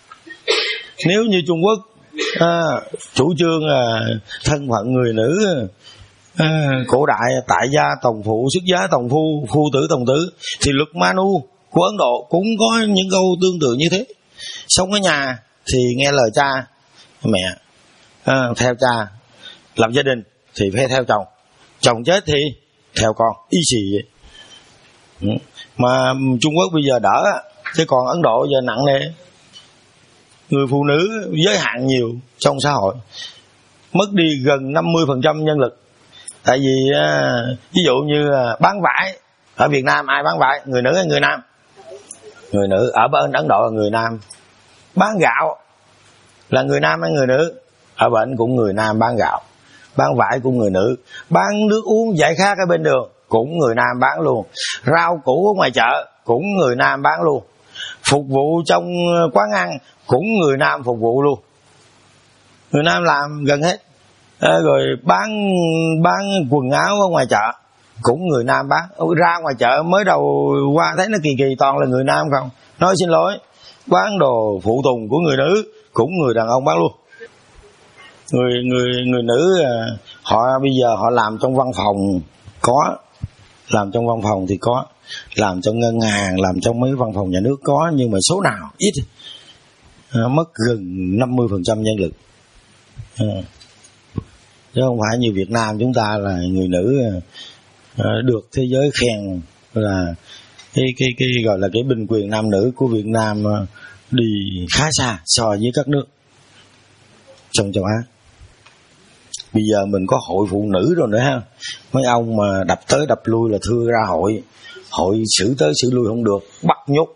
Nếu như Trung Quốc à, chủ trương à, thân phận người nữ à, cổ đại tại gia tòng phụ, xuất giá tòng phu, phu tử tòng tử, thì luật Manu của Ấn Độ cũng có những câu tương tự như thế. Sống ở nhà thì nghe lời cha mẹ, à, theo cha, lập gia đình thì phải theo chồng, chồng chết thì theo con, y xì vậy. Ừ. Mà Trung Quốc bây giờ đỡ, chứ còn Ấn Độ giờ nặng nề, người phụ nữ giới hạn nhiều trong xã hội, mất đi gần năm mươi phần trăm nhân lực. Tại vì à, ví dụ như à, bán vải ở Việt Nam, ai bán vải, người nữ hay người nam? Người nữ. Ở bên Ấn Độ là người nam. Bán gạo là người nam hay người nữ? Ở bên cũng người nam bán gạo. Bán vải cũng người nữ. Bán nước uống giải khát ở bên đường cũng người nam bán luôn. Rau củ ở ngoài chợ cũng người nam bán luôn. Phục vụ trong quán ăn cũng người nam phục vụ luôn. Người nam làm gần hết. À, rồi bán bán quần áo ở ngoài chợ cũng người nam bán. Ra ngoài chợ mới đầu qua thấy nó kỳ kỳ toàn là người nam không. Nói xin lỗi, bán đồ phụ tùng của người nữ cũng người đàn ông bán luôn. Người người người nữ họ bây giờ họ làm trong văn phòng có, làm trong văn phòng thì có, làm trong ngân hàng, làm trong mấy văn phòng nhà nước có, nhưng mà số nào ít, à, mất gần năm mươi phần trăm nhân lực. À, chứ không phải như Việt Nam chúng ta là người nữ à, được thế giới khen là cái cái cái gọi là cái bình quyền nam nữ của Việt Nam à, đi khá xa so với các nước trong châu Á. Bây giờ mình có hội phụ nữ rồi nữa ha. Mấy ông mà đập tới đập lui là thưa ra hội, hội xử tới xử lui không được, bắt nhốt.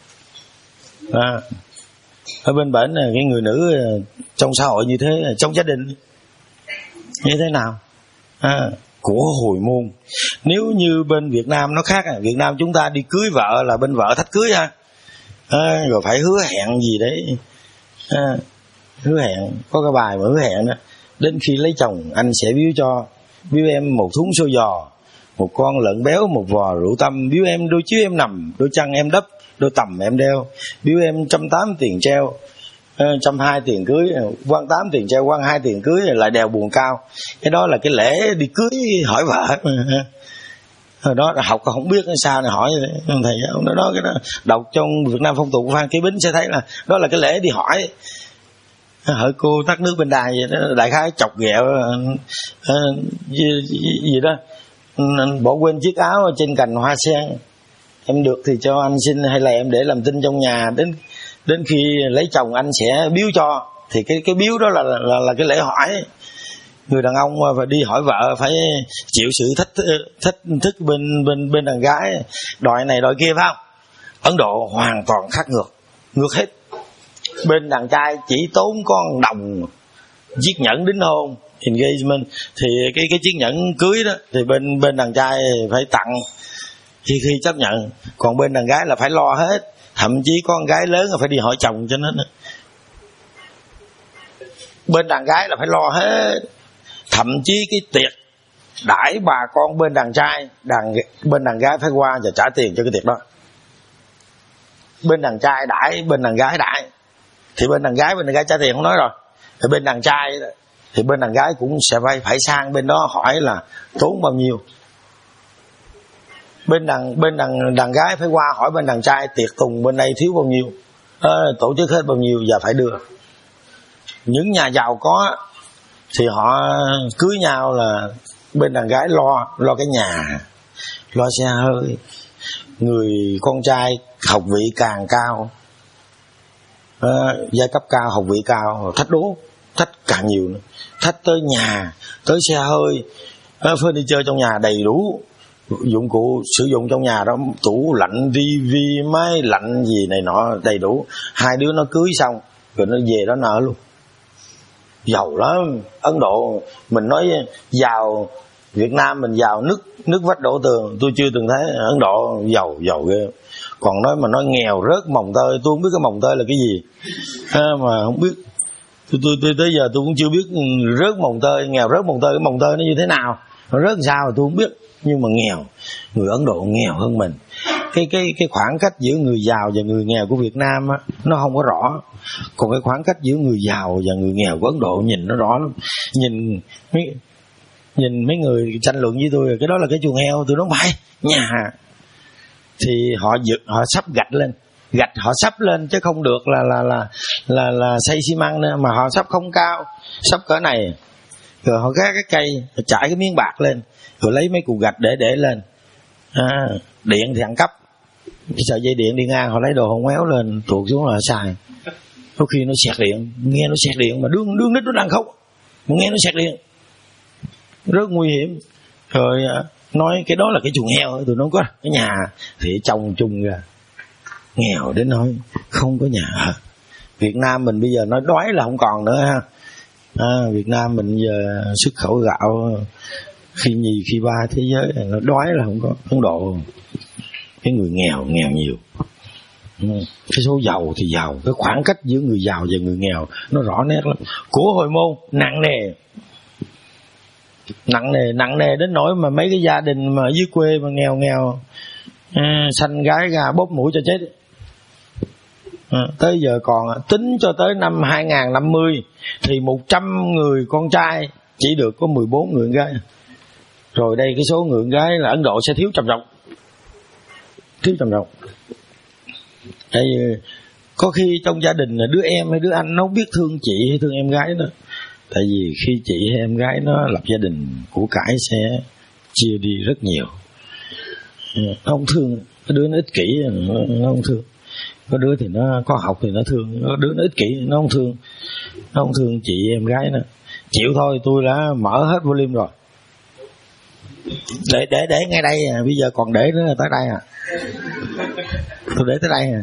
À, ở bên bển này cái người nữ trong xã hội như thế, trong gia đình như thế nào? À, của hồi môn. Nếu như bên Việt Nam nó khác, Việt Nam chúng ta đi cưới vợ là bên vợ thách cưới ha, à, rồi phải hứa hẹn gì đấy, à, hứa hẹn có cái bài mà hứa hẹn đó. Đến khi lấy chồng anh sẽ biếu cho, biếu em một thúng xôi giò, một con lợn béo, một vò rượu tâm, biếu em đôi chiếu em nằm, đôi chăn em đắp, đôi tầm em đeo, biếu em trăm tám tiền treo, trăm hai tiền cưới, quan tám tiền treo, quan hai tiền cưới, lại đèo buồn cao. Cái đó là cái lễ đi cưới hỏi vợ. Hồi đó học không biết sao này hỏi thầy ông đó, đó cái đó đọc trong Việt Nam phong tục của Phan Kế Bính sẽ thấy là đó là cái lễ đi hỏi. Hỏi cô tắt nước bên đài vậy đó, đại khái chọc ghẹo uh, gì, gì đó, bỏ quên chiếc áo trên cành hoa sen, em được thì cho anh xin, hay là em để làm tin trong nhà, đến đến khi lấy chồng anh sẽ biếu cho. Thì cái cái biếu đó là là là cái lễ hỏi. Người đàn ông mà đi hỏi vợ phải chịu sự thách thách thức bên bên bên đàn gái, đòi này đòi kia, phải không? Ấn Độ hoàn toàn khác ngược, ngược hết. Bên đàn trai chỉ tốn con đồng chiếc nhẫn đính hôn engagement, thì cái cái chiếc nhẫn cưới đó thì bên bên đàn trai phải tặng khi khi chấp nhận, còn bên đàn gái là phải lo hết. Thậm chí con gái lớn là phải đi hỏi chồng cho nó nữa. Bên đàn gái là phải lo hết. Thậm chí cái tiệc đãi bà con bên đàn trai, đàn bên đàn gái phải qua và trả tiền cho cái tiệc đó. Bên đàn trai đãi, bên đàn gái đãi. Thì bên đàn gái bên đàn gái trả tiền không nói rồi. Thì bên đàn trai thì bên đàn gái cũng sẽ phải phải sang bên đó hỏi là tốn bao nhiêu. Bên đàn bên đàn đàn gái phải qua hỏi bên đàn trai tiệc tùng bên đây thiếu bao nhiêu, à, tổ chức hết bao nhiêu và phải đưa. Những nhà giàu có thì họ cưới nhau là bên đàn gái lo lo cái nhà, lo xe hơi. Người con trai học vị càng cao, à, giai cấp cao, học vị cao, thách đố, thách càng nhiều nữa. Thách tới nhà, tới xe hơi, à, furniture trong nhà đầy đủ, dụng cụ sử dụng trong nhà đó, tủ lạnh, tivi, máy lạnh gì này nọ đầy đủ. Hai đứa nó cưới xong rồi nó về đó nợ luôn. Giàu lắm. Ấn Độ mình nói giàu, Việt Nam mình giàu nước nước vách đổ tường, tôi chưa từng thấy. Ấn Độ giàu giàu ghê. Còn nói mà nói nghèo rớt mồng tơi, tôi không biết cái mồng tơi là cái gì, à, mà không biết. tôi, tôi, tôi tới giờ tôi cũng chưa biết rớt mồng tơi, nghèo rớt mồng tơi, cái mồng tơi nó như thế nào, nó rớt sao tôi không biết. Nhưng mà nghèo, người Ấn Độ nghèo hơn mình. Cái cái cái khoảng cách giữa người giàu và người nghèo của Việt Nam á, nó không có rõ. Còn cái khoảng cách giữa người giàu và người nghèo của Ấn Độ nhìn nó rõ lắm. Nhìn mấy nhìn mấy người tranh luận với tôi, cái đó là cái chuồng heo, tôi nói phải nhà thì họ họ sắp gạch lên, gạch họ sắp lên chứ không được là là là là là xây xi măng nữa, mà họ sắp không cao, sắp cỡ này, rồi họ gác cái cây, họ trải cái miếng bạc lên, rồi lấy mấy cục gạch để để lên. À, điện thì ăn cắp, cái sợi dây điện đi ngang họ lấy đồ hông méo lên tuột xuống là xài. Có khi nó xẹt điện, nghe nó xẹt điện mà đương đương nít nó đang khóc, mà nghe nó xẹt điện rất nguy hiểm. Rồi nói cái đó là cái chuồng heo, tụi nó có cái nhà thì trồng chung ra, nghèo đến nói không có nhà. Việt Nam mình bây giờ nói đói là không còn nữa ha. À, Việt Nam mình giờ xuất khẩu gạo khi nhì khi ba thế giới, nó đói là không có. Ấn Độ cái người nghèo nghèo nhiều, cái số giàu thì giàu, cái khoảng cách giữa người giàu và người nghèo nó rõ nét lắm. Của hồi môn nặng nề, nặng nề nặng nề đến nỗi mà mấy cái gia đình mà dưới quê mà nghèo nghèo à, sanh gái ra bóp mũi cho chết. À, tới giờ còn tính cho tới năm hai không năm mươi thì một trăm người con trai chỉ được có mười bốn người con gái. Rồi đây cái số người con gái là Ấn Độ sẽ thiếu trầm trọng, thiếu trầm trọng. Tại vì có khi trong gia đình là đứa em hay đứa anh nó không biết thương chị hay thương em gái đó. Tại vì khi chị hay em gái nó lập gia đình, của cải sẽ chia đi rất nhiều. Nó không thương, có đứa nó ích kỷ nó không thương, có đứa thì nó có học thì nó thương, có đứa nó ích kỷ nó không thương, nó không thương chị em gái nữa. Chịu thôi, tôi đã mở hết volume rồi. Để để để ngay đây à, bây giờ còn để nữa tới đây à. Tôi để tới đây à.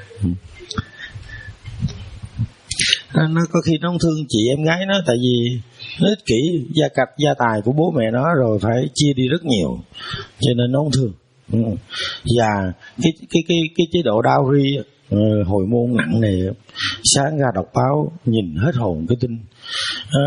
Nó có khi nó không thương chị em gái nó, tại vì nó ích kỷ, gia cạch gia tài của bố mẹ nó rồi phải chia đi rất nhiều, cho nên nó không thương. Và cái cái cái cái chế độ dowry hồi môn nặng nề, sáng ra đọc báo nhìn hết hồn cái tin. À,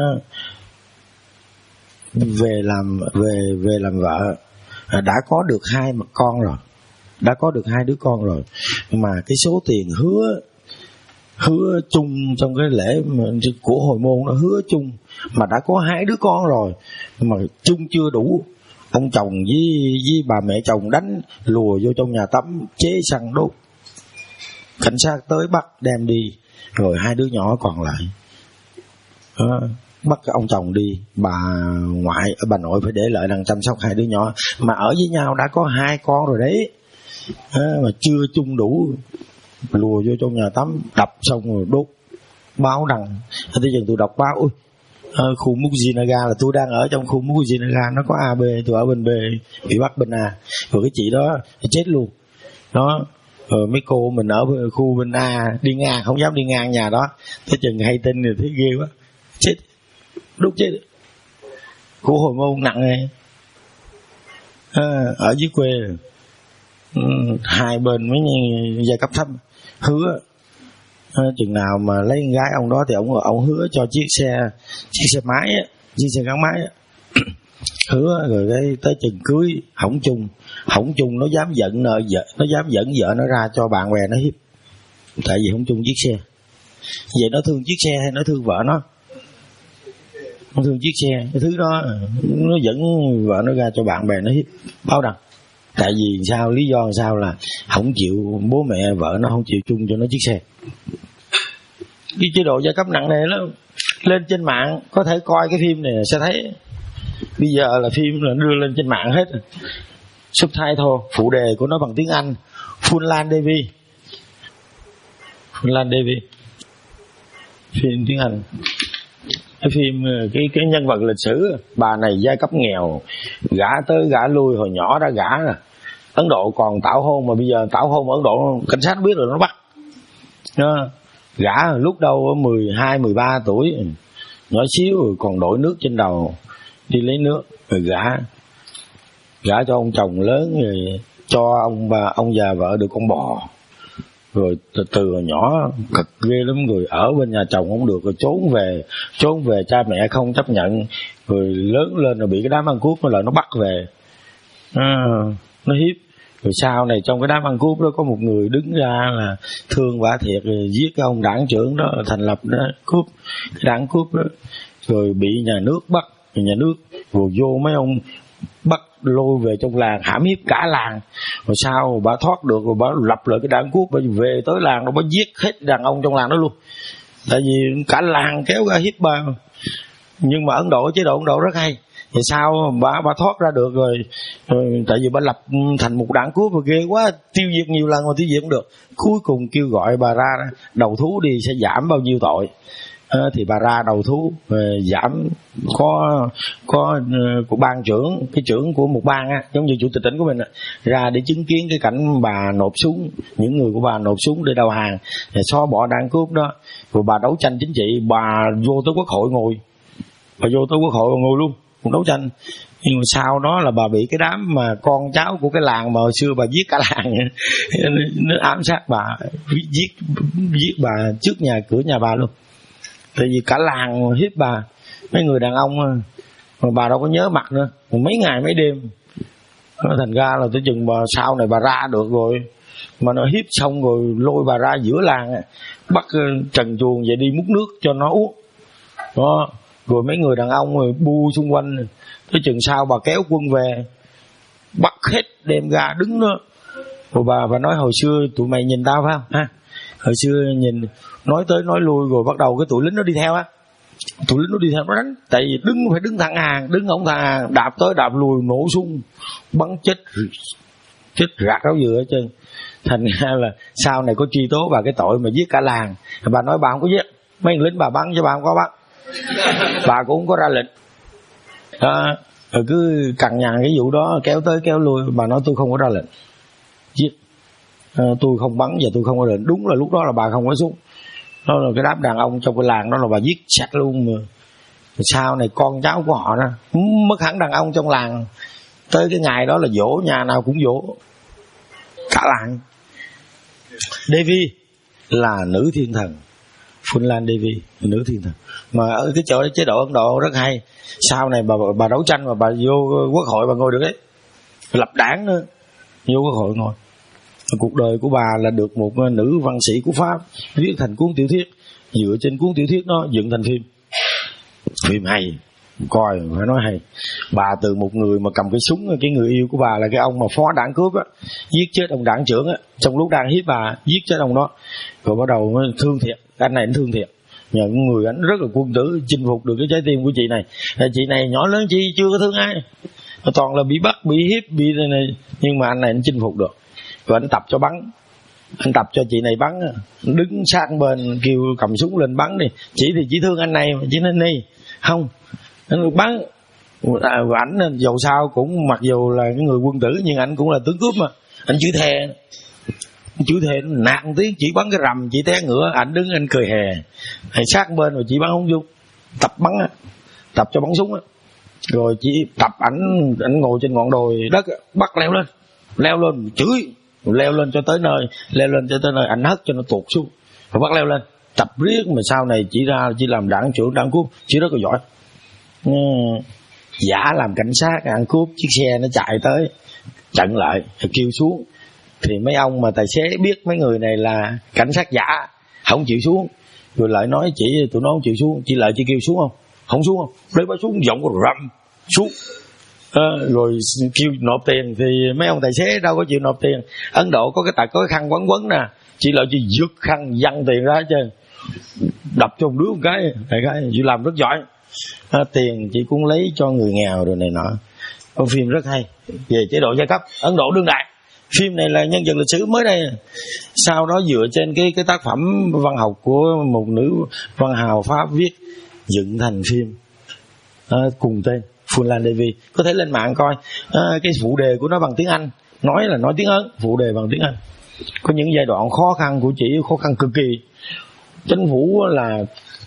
về làm về về làm vợ đã có được hai mặt con rồi, đã có được hai đứa con rồi, mà cái số tiền hứa hứa chung trong cái lễ của hồi môn nó hứa chung, mà đã có hai đứa con rồi mà chung chưa đủ. Ông chồng với với bà mẹ chồng đánh lùa vô trong nhà tắm chế xăng đốt, cảnh sát tới bắt đem đi, rồi hai đứa nhỏ còn lại à, bắt ông chồng đi, bà ngoại bà nội phải để lại đằng chăm sóc hai đứa nhỏ, mà ở với nhau đã có hai con rồi đấy à, mà chưa chung đủ, lùa vô trong nhà tắm đập xong rồi đốt báo đăng. Tới giờ tôi đọc báo, ui à, khu Mukshinaga, là tôi đang ở trong khu Mukshinaga, nó có A B, tôi ở bên B, bị bắt bên A, rồi cái chị đó chết luôn đó. Rồi mấy cô mình ở khu bên A đi ngang không dám đi ngang nhà đó, tới chừng hay tin thì thấy ghê quá, chết đốt chết. Của hồi môn nặng này à, ở dưới quê ừ, hai bên mấy giai cấp thấp hứa à, chừng nào mà lấy con gái ông đó thì ông ông hứa cho chiếc xe chiếc xe máy á, chiếc xe gắn máy á. Hứa rồi cái tới chừng cưới hỏng chung, hỏng chung nó dám giận nợ vợ, nó dám dẫn vợ nó ra cho bạn bè nó hiếp, tại vì không chung chiếc xe. Vậy nó thương chiếc xe hay nó thương vợ nó? Nó thương chiếc xe, cái thứ đó nó dẫn vợ nó ra cho bạn bè nó hiếp, báo đăng. Tại vì sao, lý do sao là không chịu, bố mẹ vợ nó không chịu chung cho nó chiếc xe. Cái chế độ gia cấp nặng nề lắm. Lên trên mạng có thể coi cái phim này sẽ thấy. Bây giờ là phim là đưa lên trên mạng hết. Subtitle, phụ đề của nó bằng tiếng Anh, Phunlan Devi. Phunlan Devi. Phim tiếng Anh. Cái phim cái cái nhân vật lịch sử, bà này giai cấp nghèo, gả tới gả lui, hồi nhỏ đã gả rồi. Ấn Độ còn tảo hôn, mà bây giờ tảo hôn ở Ấn Độ cảnh sát biết rồi nó bắt. Đó. Gả lúc đâu mười hai mười ba tuổi, nhỏ xíu rồi còn đổi nước trên đầu, đi lấy nước rồi gả. Gả cho ông chồng lớn rồi cho ông bà ông già vợ được con bò. Rồi từ từ nhỏ cực ghê lắm, rồi ở bên nhà chồng không được, rồi trốn về, trốn về cha mẹ không chấp nhận, rồi lớn lên rồi bị cái đám ăn cướp nó lại nó bắt về, à, nó hiếp. Rồi sau này trong cái đám ăn cướp đó có một người đứng ra là thương bả thiệt, rồi giết cái ông đảng trưởng đó, thành lập đó cướp cái đảng cướp đó, rồi bị nhà nước bắt, nhà nước rồi vô mấy ông bắt lôi về trong làng hãm hiếp cả làng. Rồi sau bà thoát được, rồi bà lập lại cái đảng cướp, bà về tới làng nó bà giết hết đàn ông trong làng đó luôn, tại vì cả làng kéo ra hiếp bà. Nhưng mà Ấn Độ, chế độ Ấn Độ rất hay. Thì sao bà bà thoát ra được rồi, rồi tại vì bà lập thành một đảng cướp và ghê quá, tiêu diệt nhiều lần mà tiêu diệt không được. Cuối cùng kêu gọi bà ra đầu thú đi sẽ giảm bao nhiêu tội. À, thì bà ra đầu thú, giảm có có của ban trưởng, cái trưởng của một bang á, giống như chủ tịch tỉnh của mình á, ra để chứng kiến cái cảnh bà nộp súng, những người của bà nộp súng để đầu hàng, để xóa bỏ đảng cướp đó. Rồi bà đấu tranh chính trị, bà vô tới quốc hội ngồi, bà vô tới quốc hội ngồi luôn, cũng đấu tranh. Nhưng mà sau đó là bà bị cái đám mà con cháu của cái làng mà hồi xưa bà giết cả làng nó ám sát bà, giết giết bà trước nhà cửa nhà bà luôn. Tại vì cả làng hiếp bà, mấy người đàn ông mà bà đâu có nhớ mặt nữa, mấy ngày mấy đêm. Thành ra là tới chừng bà sau này bà ra được rồi mà nó hiếp xong rồi lôi bà ra giữa làng, bắt trần truồng về đi múc nước cho nó uống đó. Rồi mấy người đàn ông rồi bu xung quanh, tới chừng sau bà kéo quân về bắt hết đem ra đứng đó. Rồi bà bà nói hồi xưa tụi mày nhìn tao phải không ha, hồi xưa nhìn nói tới nói lui, rồi bắt đầu cái tụi lính nó đi theo á, tụi lính nó đi theo nó đánh, tại vì đứng phải đứng thẳng hàng, đứng không thẳng hàng, đạp tới đạp lùi nổ súng bắn chết chết rạc ráo dừa hết trơn. Thành ra là sau này có truy tố bà cái tội mà giết cả làng. Bà nói bà không có giết, mấy lính bà bắn chứ bà không có bắn, bà cũng không có ra lệnh à, rồi cứ cằn nhằn cái vụ đó, kéo tới kéo lui. Bà nói tôi không có ra lệnh giết, à, tôi không bắn và tôi không có lệnh. Đúng là lúc đó là bà không có súng, đó là cái đám đàn ông trong cái làng đó là bà giết sạch luôn mà. Sau này con cháu của họ đó mất hẳn đàn ông trong làng, tới cái ngày đó là dỗ, nhà nào cũng dỗ cả làng. Devi là nữ thiên thần, Funlan Devi nữ thiên thần, mà ở cái chỗ chế độ Ấn Độ rất hay. Sau này bà bà đấu tranh mà bà vô quốc hội bà ngồi được đấy, lập đảng nữa, vô quốc hội ngồi. Cuộc đời của bà là được một nữ văn sĩ của Pháp viết thành cuốn tiểu thuyết, dựa trên cuốn tiểu thuyết đó dựng thành phim. Phim hay, coi phải nói hay. Bà từ một người mà cầm cái súng, cái người yêu của bà là cái ông mà phó đảng cướp á, giết chết ông đảng trưởng á, trong lúc đang hiếp bà giết chết ông đó. Rồi bắt đầu thương thiệt, anh này anh thương thiệt, nhờ người anh rất là quân tử, chinh phục được cái trái tim của chị này. Chị này nhỏ lớn chi chưa có thương ai, toàn là bị bắt, bị hiếp, bị này, này. Nhưng mà anh này anh chinh phục được. Rồi anh tập cho bắn, anh tập cho chị này bắn, đứng sát bên kêu cầm súng lên bắn đi. Chị thì chỉ thương anh này mà chị nên đi không, anh bắn. À, ảnh dầu sao cũng mặc dù là cái người quân tử nhưng anh cũng là tướng cướp mà, anh chửi thề, chửi thề nạt một tiếng, chỉ bắn cái rầm chị té ngựa, ảnh đứng anh cười hè, hay sát bên rồi chị bắn không vô. Tập bắn á, tập cho bắn súng á. Rồi chị tập ảnh, ảnh ngồi trên ngọn đồi đất bắt leo lên, leo lên chửi, leo lên cho tới nơi, leo lên cho tới nơi ảnh hất cho nó tuột xuống, rồi bắt leo lên. Tập riết mà sau này chỉ ra chỉ làm đảng trưởng đảng cướp, chỉ rất là giỏi. Ừ, giả làm cảnh sát ăn cướp, chiếc xe nó chạy tới chặn lại kêu xuống, thì mấy ông mà tài xế biết mấy người này là cảnh sát giả không chịu xuống, rồi lại nói chị tụi nó không chịu xuống, chị lại chị kêu xuống không, không xuống không, lấy bà xuống giọng có rầm xuống. À, rồi kêu nộp tiền thì mấy ông tài xế đâu có chịu nộp tiền. Ấn Độ có cái tật có cái khăn quấn quấn nè, chị lại chị giật khăn văng tiền ra hết trơn, đập cho một đứa một cái, đại cái chị làm rất giỏi. À, tiền chị cũng lấy cho người nghèo rồi này nọ. Có phim rất hay về chế độ giai cấp Ấn Độ đương đại. Phim này là nhân vật lịch sử mới đây, sau đó dựa trên cái cái tác phẩm văn học của một nữ văn hào Pháp viết dựng thành phim à, cùng tên Funlan Devi. Có thể lên mạng coi à, cái phụ đề của nó bằng tiếng Anh, nói là nói tiếng Ấn, phụ đề bằng tiếng Anh. Có những giai đoạn khó khăn của chị, khó khăn cực kỳ. Chính phủ là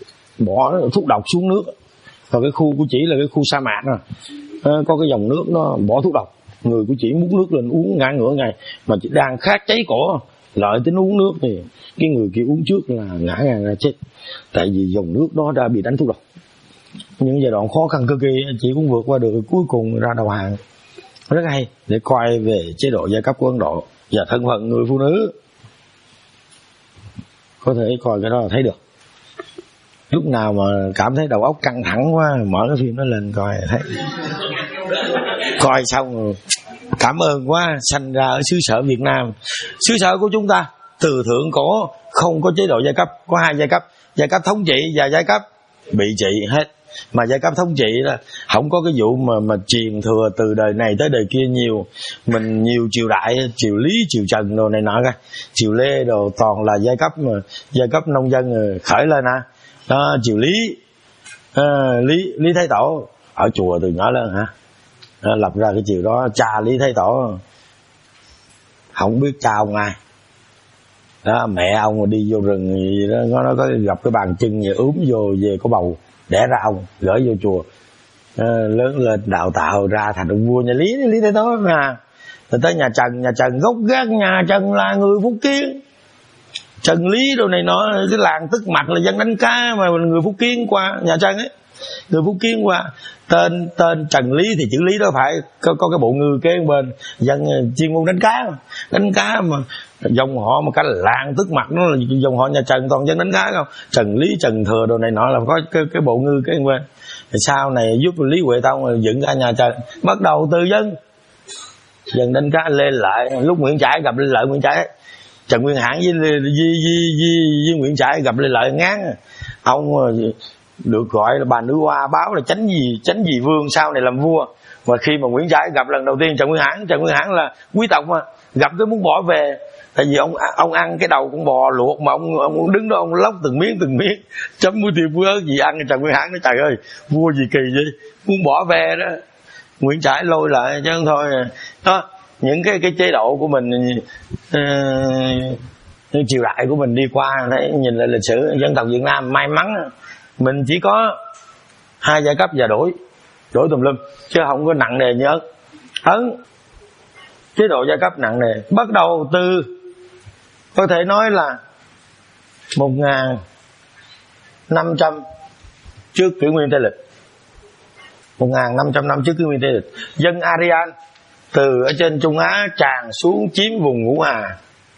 bỏ thuốc độc xuống nước, và cái khu của chị là cái khu sa mạc à, à, có cái dòng nước nó bỏ thuốc độc, người của chị múc nước lên uống ngã ngửa ngày, mà chị đang khát cháy cổ, Lợi tính uống nước thì cái người kia uống trước là ngã ngang ra chết, tại vì dòng nước đó đã bị đánh thuốc độc. Những giai đoạn khó khăn cực kỳ chị cũng vượt qua được, cuối cùng ra đầu hàng. Rất hay để coi về chế độ giai cấp của Ấn Độ và thân phận người phụ nữ. Có thể coi cái đó là thấy được. Lúc nào mà cảm thấy đầu óc căng thẳng quá, mở cái phim đó lên coi thấy. Coi xong rồi cảm ơn quá, sanh ra ở xứ sở Việt Nam. Xứ sở của chúng ta từ thượng cổ không có chế độ giai cấp, có hai giai cấp, giai cấp thống trị và giai cấp bị trị hết. Mà giai cấp thống trị là không có cái vụ mà mà truyền thừa từ đời này tới đời kia nhiều. Mình nhiều triều đại, triều Lý, triều Trần đồ này nọ ra, triều Lê đồ toàn là giai cấp mà giai cấp nông dân khởi lên à. Đó, triều Lý, à, Lý Lý Thái Tổ ở chùa từ nhỏ lớn hả? Đó, lập ra cái triều đó, cha Lý Thái Tổ không biết cha ông ai. Đó, mẹ ông mà đi vô rừng gì đó, nó có gặp cái bàn chân gì ốm vô về có bầu, đẻ ra ông gửi vô chùa, à, lớn lên đào tạo ra thành ông vua nhà Lý Lý Thái Tổ mà. Rồi tới nhà Trần, nhà Trần gốc gác nhà Trần là người Phúc Kiến, Trần Lý đồ này nọ, cái làng Tức Mạch là dân đánh cá mà người Phúc Kiến qua nhà Trần ấy, người Phúc Kiến qua. Tên tên Trần Lý thì chữ Lý đó phải có, có cái bộ ngư kế bên, dân chuyên môn đánh cá mà. Đánh cá mà dòng họ mà cả làng Tức Mạch nó là dòng họ nhà Trần, toàn dân đánh cá không. Trần Lý, Trần Thừa đồ này nọ là có cái, cái bộ ngư kế bên. Thì sau này giúp Lý Huệ Tông dựng ra nhà Trần, bắt đầu từ dân dân đánh cá lên lại. Lúc Nguyễn Trãi gặp Lê Lợi, Nguyễn Trãi Trần Nguyên Hãn với, với, với, với, với Nguyễn Trãi gặp Lê Lợi ngán. Ông được gọi là bà nữ hoa báo là chánh gì chánh gì vương sau này làm vua. Và khi mà Nguyễn Trãi gặp lần đầu tiên Trần Nguyên Hãn, Trần Nguyên Hãn là quý tộc mà, gặp cái muốn bỏ về, tại vì ông ông ăn cái đầu con bò luộc mà ông ông đứng đó ông lóc từng miếng từng miếng chấm muối tiêu muối ớt gì ăn. Trần Nguyên Hãn nói trời ơi vua gì kỳ vậy, muốn bỏ về đó. Nguyễn Trãi lôi lại chứ không thôi. Đó, những cái cái chế độ của mình, uh, triều đại của mình đi qua, thấy nhìn lại lịch sử dân tộc Việt Nam may mắn mình chỉ có hai giai cấp và đổi đổi tùm lum, chứ không có nặng nề như Ấn. Ấn chế độ giai cấp nặng nề, bắt đầu từ có thể nói là một ngàn năm trăm trước kỷ nguyên Tây lịch, một ngàn năm trăm năm trước kỷ nguyên Tây lịch, dân Aryan từ ở trên Trung Á tràn xuống chiếm vùng Ngũ Hà.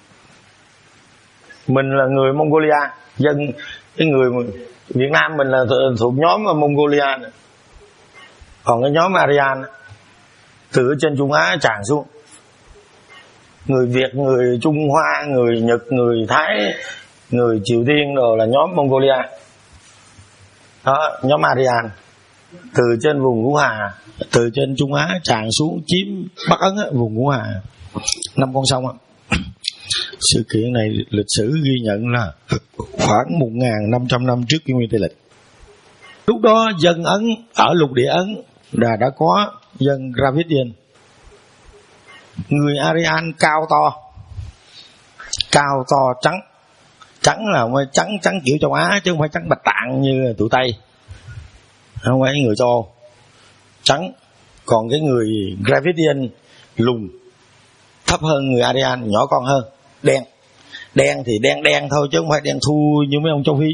Mình là người Mongolia, dân cái người Việt Nam mình là thuộc nhóm Mongolia, còn cái nhóm Aryan từ ở trên Trung Á tràn xuống. Người Việt, người Trung Hoa, người Nhật, người Thái, người Triều Tiên rồi là nhóm Mongolia. Đó, nhóm Aryan từ trên vùng Ngũ Hà, từ trên Trung Á tràn xuống chiếm Bắc Ấn á, vùng Ngũ Hà, năm con sông á. Sự kiện này lịch sử ghi nhận là khoảng một ngàn năm trăm năm trước kỷ nguyên Tây lịch. Lúc đó dân Ấn ở lục địa Ấn đã đã có dân Dravidian, người Aryan cao to, cao to trắng, trắng là trắng trắng kiểu châu Á chứ không phải trắng bạch tạng như tụi Tây, không phải người châu Âu, trắng. Còn cái người Dravidian lùn, thấp hơn người Aryan, nhỏ con hơn, đen. Đen thì đen đen thôi chứ không phải đen thui như mấy ông châu Phi.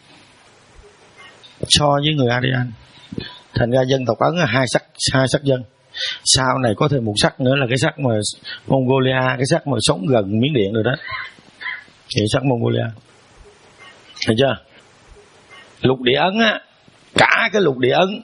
So với người Aryan, thành ra dân tộc Ấn là hai sắc, hai sắc dân. Sau này có thêm một sắc nữa là cái sắc mà Mongolia, cái sắc mà sống gần Miến Điện rồi đó, thì sắc Mongolia. Thấy chưa? Lục địa Ấn á, cả cái lục địa Ấn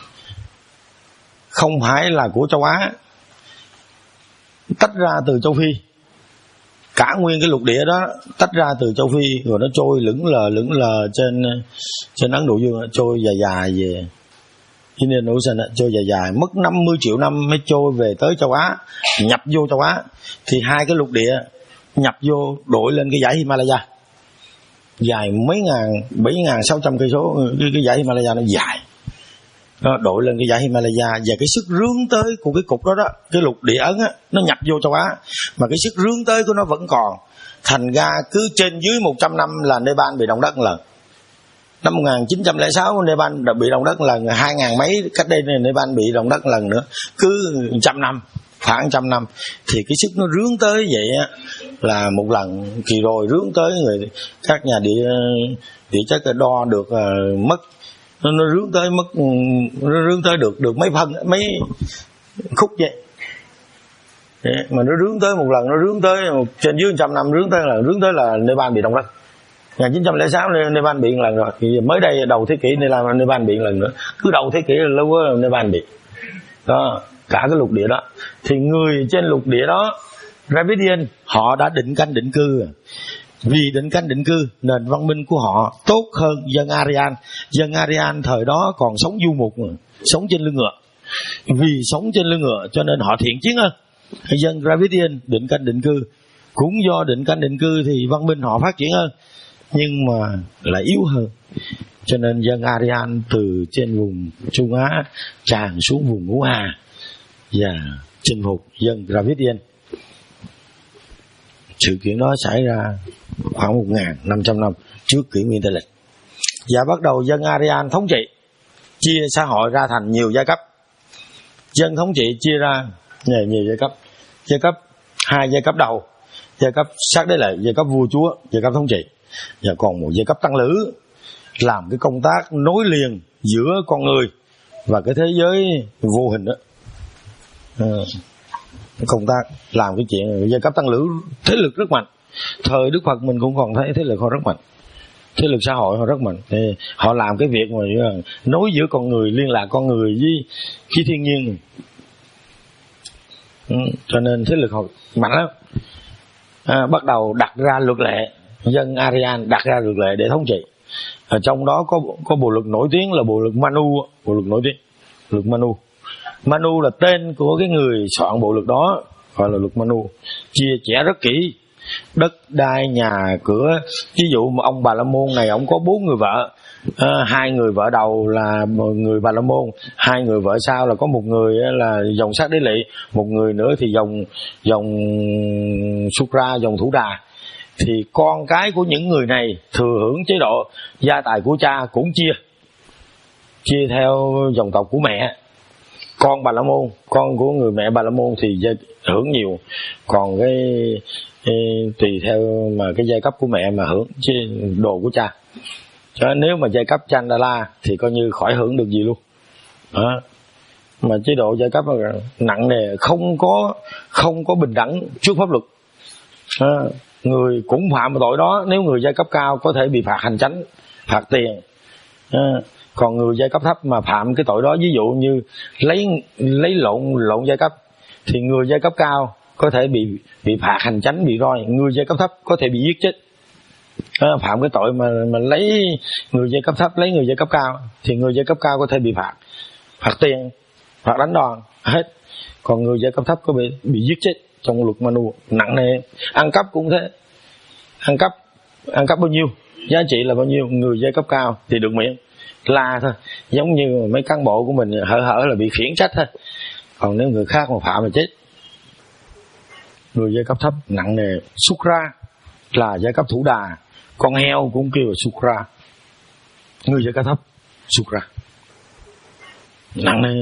không phải là của châu Á, tách ra từ châu Phi. Cả nguyên cái lục địa đó tách ra từ châu Phi rồi nó trôi lững lờ lững lờ trên trên Ấn Độ Dương, trôi dài dài về Indian Ocean, trôi dài dài mất năm mươi triệu năm mới trôi về tới châu Á, nhập vô châu Á. Thì hai cái lục địa nhập vô đội lên cái dãy Himalaya dài mấy ngàn, bảy ngàn sáu trăm cây số. Cái, cái dãy Himalaya nó dài, nó đội lên cái dãy Himalaya, và cái sức rướng tới của cái cục đó đó, cái lục địa Ấn á, nó nhập vô châu Á mà cái sức rướng tới của nó vẫn còn. Thành ra cứ trên dưới một trăm năm là Nepal bị động đất một lần. Năm một nghìn chín trăm lẻ sáu Nepal đã bị động đất một lần, hai ngàn mấy cách đây Nepal bị động đất một lần nữa. Cứ trăm năm khoảng trăm năm. Thì cái sức nó rướng tới vậy á, là một lần kỳ rồi rướng tới người các nhà địa địa chất đo được uh, mất nó, nó rướng tới mất nó rướng tới được được mấy phân mấy khúc vậy. Đấy, mà nó rướng tới một lần nó rướng tới một, trên dưới trăm năm rướng tới là rướng tới là Nepal bị động đất. một nghìn chín trăm lẻ sáu Nepal bị một lần rồi, thì mới đây đầu thế kỷ Nepal bị một lần nữa, cứ đầu thế kỷ là lâu quá Nepal bị đó, cả cái lục địa đó. Thì người trên lục địa đó, Dravidian, họ đã định canh định cư. Vì định canh định cư, nền văn minh của họ tốt hơn dân Aryan. Dân Aryan thời đó còn sống du mục, sống trên lưng ngựa. Vì sống trên lưng ngựa cho nên họ thiện chiến hơn. Dân Dravidian định canh định cư, cũng do định canh định cư thì văn minh họ phát triển hơn, nhưng mà lại yếu hơn. Cho nên dân Aryan từ trên vùng Trung Á tràn xuống vùng Ngũ Hà và chinh phục dân Dravidian. Sự kiện đó xảy ra khoảng một nghìn năm trăm năm trước kỷ nguyên Tây lịch. Và bắt đầu dân Aryan thống trị, chia xã hội ra thành nhiều giai cấp. Dân thống trị chia ra nhiều, nhiều giai cấp. Giai cấp hai giai cấp đầu, giai cấp sát đế lệ, giai cấp vua chúa, giai cấp thống trị, và còn một giai cấp tăng lữ làm cái công tác nối liền giữa con người và cái thế giới vô hình đó. À, công tác làm cái chuyện giai cấp tăng lữ thế lực rất mạnh. Thời Đức Phật mình cũng còn thấy thế lực họ rất mạnh, thế lực xã hội họ rất mạnh. Thì họ làm cái việc mà nối giữa con người, liên lạc con người với khí thiên nhiên. Ừ, cho nên thế lực họ mạnh lắm. À, bắt đầu đặt ra luật lệ, dân Aryan đặt ra luật lệ để thống trị. Ở trong đó có có bộ luật nổi tiếng là bộ luật Manu, bộ luật nổi tiếng, luật Manu. Manu là tên của cái người soạn bộ luật đó, gọi là luật Manu. Chia sẻ rất kỹ đất đai, nhà cửa. Ví dụ mà ông Bà La Môn này, ông có bốn người vợ, à, hai người vợ đầu là người Bà La Môn, hai người vợ sau là có một người là dòng sát đế lỵ, một người nữa thì dòng dòng Sukra, dòng Thủ Đà. Thì con cái của những người này thừa hưởng chế độ gia tài của cha cũng chia chia theo dòng tộc của mẹ. Con Bà La Môn, con của người mẹ Bà La Môn thì hưởng nhiều, còn cái, cái tùy theo mà cái giai cấp của mẹ mà hưởng đồ của cha. Cho nếu mà giai cấp Chandala thì coi như khỏi hưởng được gì luôn đó. Mà chế độ giai cấp nặng nề, không có không có bình đẳng trước pháp luật đó. Người cũng phạm tội đó, nếu người giai cấp cao có thể bị phạt hành chánh, phạt tiền đó. Còn người giai cấp thấp mà phạm cái tội đó, ví dụ như lấy lấy lộn lộn giai cấp, thì người giai cấp cao có thể bị bị phạt hành chánh, bị roi. Người giai cấp thấp có thể bị giết chết. À, phạm cái tội mà mà lấy người giai cấp thấp lấy người giai cấp cao thì người giai cấp cao có thể bị phạt phạt tiền, phạt đánh đòn hết. Còn người giai cấp thấp có bị bị giết chết trong luật Manu, nặng nề. Ăn cắp cũng thế, ăn cắp ăn cắp bao nhiêu, giá trị là bao nhiêu, người giai cấp cao thì được miễn la thôi, giống như mấy cán bộ của mình hở hở là bị khiển trách thôi. Còn nếu người khác mà phạm là chết. Người giai cấp thấp nặng nề. Sukra là giai cấp Thủ Đà, con heo cũng kêu là Sukra. Người giai cấp thấp Sukra nặng nề.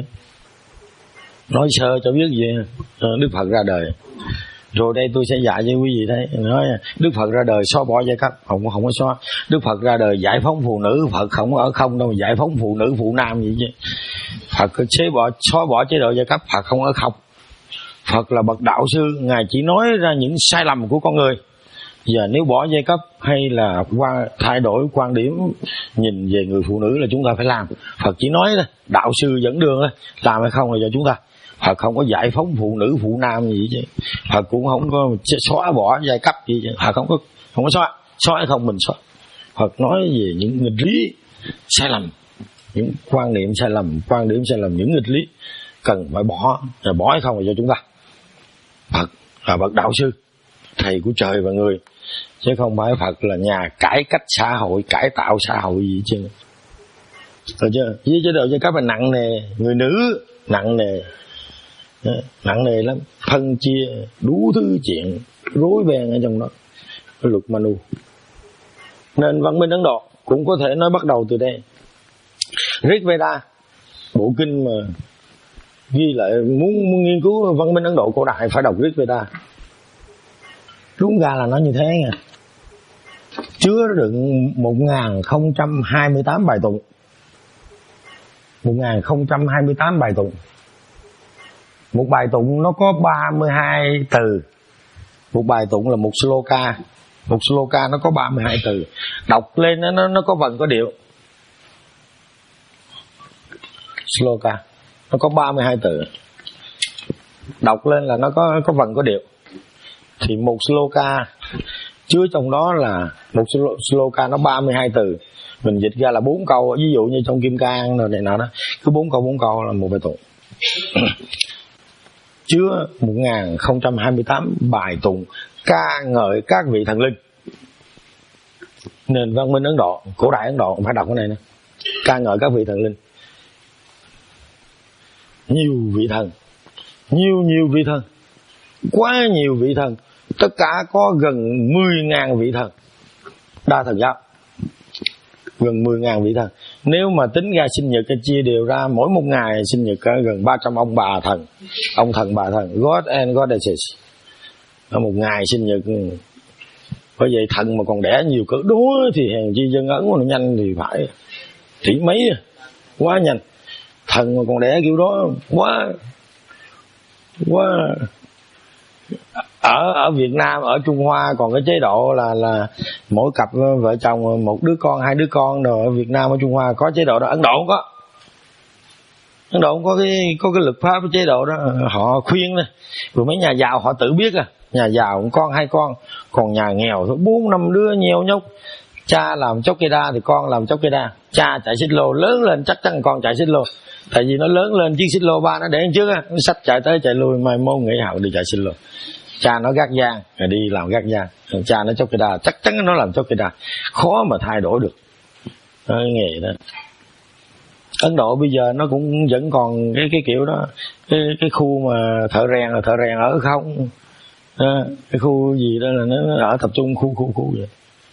Nói sơ cho biết gì Đức Phật ra đời. Rồi đây tôi sẽ dạy cho quý vị thấy. Nói Đức Phật ra đời xóa bỏ giai cấp, không không có xóa. Đức Phật ra đời giải phóng phụ nữ, Phật không ở không đâu, giải phóng phụ nữ phụ nam gì chứ. Phật chế bỏ xóa bỏ chế độ giai cấp, Phật không ở không. Phật là bậc đạo sư, ngài chỉ nói ra những sai lầm của con người. Giờ nếu bỏ giai cấp hay là qua thay đổi quan điểm nhìn về người phụ nữ là chúng ta phải làm. Phật chỉ nói đó, đạo sư dẫn đường đó, làm hay không là do chúng ta. Phật không có giải phóng phụ nữ phụ nam gì chứ. Phật cũng không có xóa bỏ giai cấp gì chứ. Phật không có không có xóa, xóa hay không mình xóa. Phật nói về những nghịch lý sai lầm, những quan niệm sai lầm, quan điểm sai lầm, những nghịch lý cần phải bỏ, rồi bỏ hay không là do chúng ta. Phật là bậc đạo sư, thầy của trời và người, chứ không phải Phật là nhà cải cách xã hội, cải tạo xã hội gì chứ. Rồi chưa? Với chế độ giai cấp là nặng nề, người nữ nặng nề, nặng nề lắm, phân chia đủ thứ chuyện rối beng ở trong đó. Cái luật Manu. Nên văn minh Ấn Độ cũng có thể nói bắt đầu từ đây. Rig Veda, bộ kinh mà Ghi lại muốn, muốn nghiên cứu văn minh Ấn Độ cổ đại phải đọc Rig Veda. Đúng ra là nó như thế nha. Chứa đựng một nghìn không trăm hai mươi tám bài tụng. một nghìn không trăm hai mươi tám bài tụng. Một bài tụng nó có ba mươi hai từ. Một bài tụng là một sloka. Một sloka nó có ba mươi hai từ. Đọc lên nó, nó, nó có vần có điệu. Sloka nó có ba mươi hai từ. Đọc lên là nó có, có vần có điệu. Thì một sloka chứa trong đó là một sloka nó ba mươi hai từ. Mình dịch ra là bốn câu. Ví dụ như trong Kim Cang rồi này nọ đó, cứ bốn câu bốn câu là một bài tụng. Chứa một nghìn không trăm hai mươi tám bài tụng ca ngợi các vị thần linh. Nền văn minh Ấn Độ, cổ đại Ấn Độ phải đọc cái này nè. Ca ngợi các vị thần linh. Nhiều vị thần, nhiều nhiều vị thần, quá nhiều vị thần. Tất cả có gần mười nghìn vị thần. Đa thần giáo gần mười nghìn vị thần. Nếu mà tính ra sinh nhật chia đều ra, mỗi một ngày sinh nhật gần ba trăm ông bà thần. Ông thần bà thần, God and Goddesses. Ở một ngày sinh nhật. Bởi vậy thần mà còn đẻ nhiều cỡ đó thì hèn chi dân Ấn mà nó nhanh thì phải tỷ mấy, quá nhanh. Thần mà còn đẻ kiểu đó quá quá. Ở ở Việt Nam, ở Trung Hoa còn cái chế độ là là mỗi cặp vợ chồng một đứa con, hai đứa con. Rồi ở Việt Nam, ở Trung Hoa có chế độ đó. Ấn Độ không có. Ấn Độ không có cái có cái luật pháp cái chế độ đó. Họ khuyên thôi. Rồi mấy nhà giàu họ tự biết à. Nhà giàu một con hai con, còn nhà nghèo thôi bốn năm đứa nheo nhóc. Cha làm chốc cây đa thì con làm chốc cây đa. Cha chạy xích lô, lớn lên chắc chắn con chạy xích lô. Tại vì nó lớn lên chiếc xích lô ba nó để trước á, nó xách chạy tới chạy lui, mai mốt nghỉ học đi chạy xích lô. Cha nó gác giang rồi đi làm gác giang. Còn cha nó chốc cây đa, chắc chắn nó làm chốc cây đa. Khó mà thay đổi được cái nghề đó. Ấn Độ bây giờ nó cũng vẫn còn cái cái kiểu đó. Cái cái khu mà thợ rèn là thợ rèn ở không. À, cái khu gì đó là nó ở tập trung khu khu khu vậy.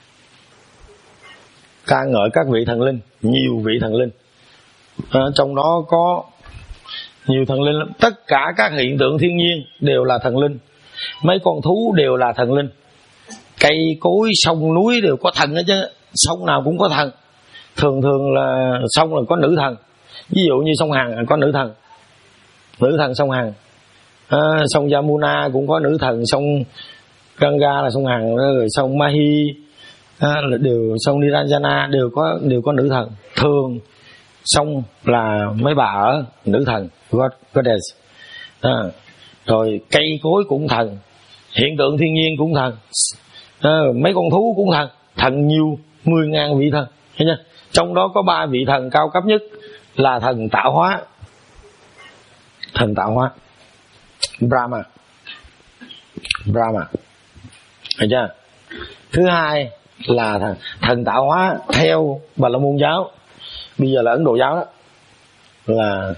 Ca ngợi các vị thần linh, nhiều vị thần linh. À, trong đó có nhiều thần linh lắm. Tất cả các hiện tượng thiên nhiên đều là thần linh. Mấy con thú đều là thần linh. Cây cối sông núi đều có thần hết chứ. Sông nào cũng có thần. Thường thường là sông là có nữ thần. Ví dụ như sông Hằng có nữ thần, nữ thần sông Hằng. À, sông Yamuna cũng có nữ thần. Sông Ganga là sông Hằng. Rồi sông Mahi à, đều sông Niranjana đều có đều có nữ thần. Thường sông là mấy bà ở nữ thần God, Goddess. À, rồi cây cối cũng thần, hiện tượng thiên nhiên cũng thần. À, mấy con thú cũng thần. Thần nhiều, mười ngàn vị thần. Thấy chưa? Trong đó có ba vị thần cao cấp nhất là thần tạo hóa. Thần tạo hóa Brahma. Brahma. Thấy chưa? Thứ hai là thần, thần tạo hóa theo Bà La Môn giáo. Bây giờ là Ấn Độ giáo đó. Là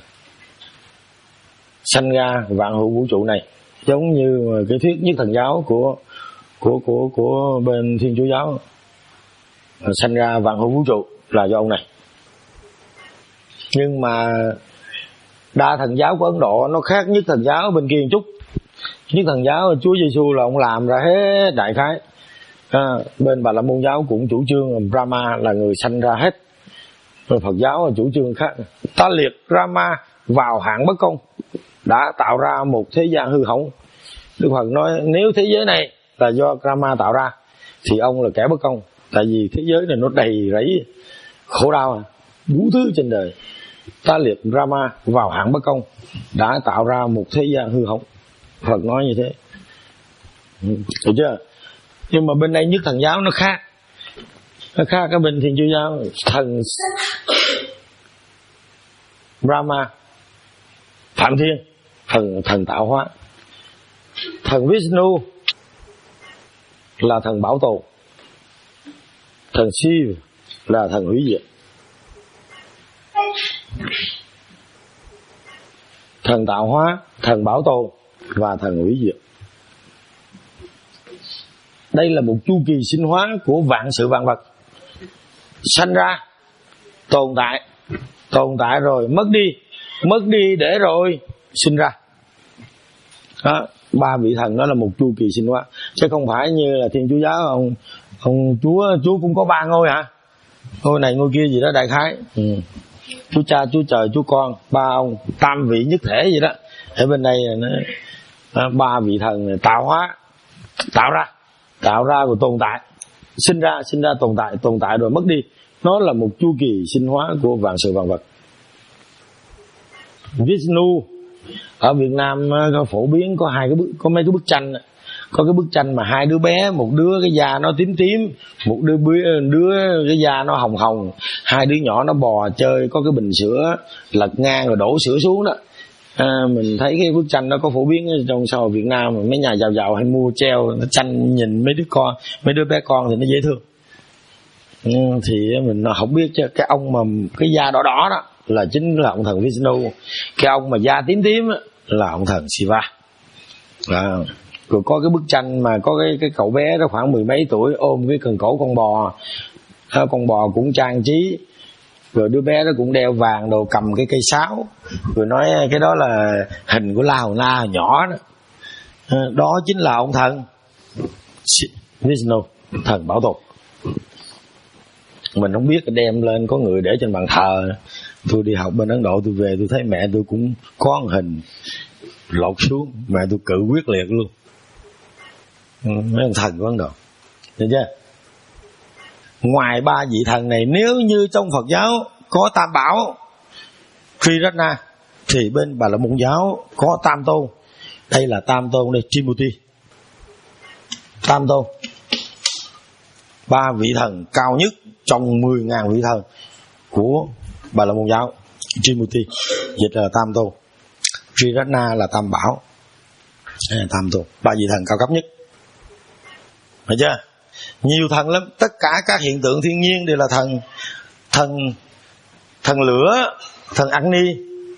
sanh ra vạn hữu vũ trụ này. Giống như cái thuyết nhất thần giáo của của của của bên Thiên Chúa giáo. Sanh ra vạn hữu vũ trụ là do ông này. Nhưng mà đa thần giáo của Ấn Độ nó khác nhất thần giáo bên kia một chút. Nhất thần giáo Chúa Giêsu là ông làm ra hết đại khái. À, bên Bà La Môn giáo cũng chủ trương Brahma là người sanh ra hết. Rồi Phật giáo là chủ trương khác. Ta liệt Brahma vào hạng bất công, đã tạo ra một thế gian hư hỏng. Đức Phật nói nếu thế giới này là do Brahma tạo ra thì ông là kẻ bất công. Tại vì thế giới này nó đầy rẫy khổ đau à, đủ thứ trên đời. Ta liệt Brahma vào hạng bất công, đã tạo ra một thế gian hư hỏng. Phật nói như thế. Được chưa? Nhưng mà bên đây nhất thần giáo nó khác. Nó khác cái bên Thiên Chúa giáo. Thần Brahma, Phạm Thiên, thần thần tạo hóa. Thần Vishnu là thần bảo tồn. Thần Shiva là thần hủy diệt. Thần tạo hóa, thần bảo tồn và thần hủy diệt. Đây là một chu kỳ sinh hóa của vạn sự vạn vật. Sanh ra, tồn tại, tồn tại rồi mất đi, mất đi để rồi sinh ra. Đó, ba vị thần đó là một chu kỳ sinh hóa, chứ không phải như là Thiên Chúa giáo ông ông Chúa Chúa cũng có ba ngôi hả? Ngôi này ngôi kia gì đó đại khái. Ừ. Chúa Cha, Chúa Trời, Chúa Con, ba ông tam vị nhất thể gì đó. Ở bên đây nó ba vị thần này tạo hóa, tạo ra, tạo ra rồi tồn tại, sinh ra, sinh ra tồn tại, tồn tại rồi mất đi. Nó là một chu kỳ sinh hóa của vạn sự vạn vật. Vishnu ở Việt Nam có phổ biến có hai cái bức, có mấy cái bức tranh, có cái bức tranh mà hai đứa bé, một đứa cái da nó tím tím, một đứa đứa cái da nó hồng hồng, hai đứa nhỏ nó bò chơi, có cái bình sữa lật ngang rồi đổ sữa xuống đó. À, mình thấy cái bức tranh đó có phổ biến trong xã hội Việt Nam, mà mấy nhà giàu giàu hay mua treo nó tranh nhìn mấy đứa con, mấy đứa bé con thì nó dễ thương. Ừ, thì mình không biết chứ cái ông mà cái da đỏ đỏ đó là chính là ông thần Vishnu, cái ông mà da tím tím là ông thần Shiva. À, rồi có cái bức tranh mà có cái cái cậu bé đó khoảng mười mấy tuổi ôm cái cần cổ con bò, con bò cũng trang trí, rồi đứa bé đó cũng đeo vàng đồ, cầm cái cây sáo, rồi nói cái đó là hình của La Hầu Na nhỏ đó. À, đó chính là ông thần Vishnu, thần bảo tồn. Mình không biết đem lên có người để trên bàn thờ. Tôi đi học bên Ấn Độ, tôi về tôi thấy mẹ tôi cũng có một hình lột xuống, mẹ tôi cự quyết liệt luôn. Mấy ông thần của Ấn Độ, được chưa? Ngoài ba vị thần này, nếu như trong Phật giáo có Tam Bảo Triratna, thì bên Bà La Môn giáo có Tam Tôn. Đây là Tam Tôn đây, Trimurti, Tam Tôn, ba vị thần cao nhất trong mười ngàn vị thần của Bà La Môn giáo. Trimurti dịch là Tam Tôn, Triratna là Tam Bảo, Tam Tôn, ba vị thần cao cấp nhất. Được chưa? Nhiều thần lắm, tất cả các hiện tượng thiên nhiên đều là thần. Thần thần lửa, thần Agni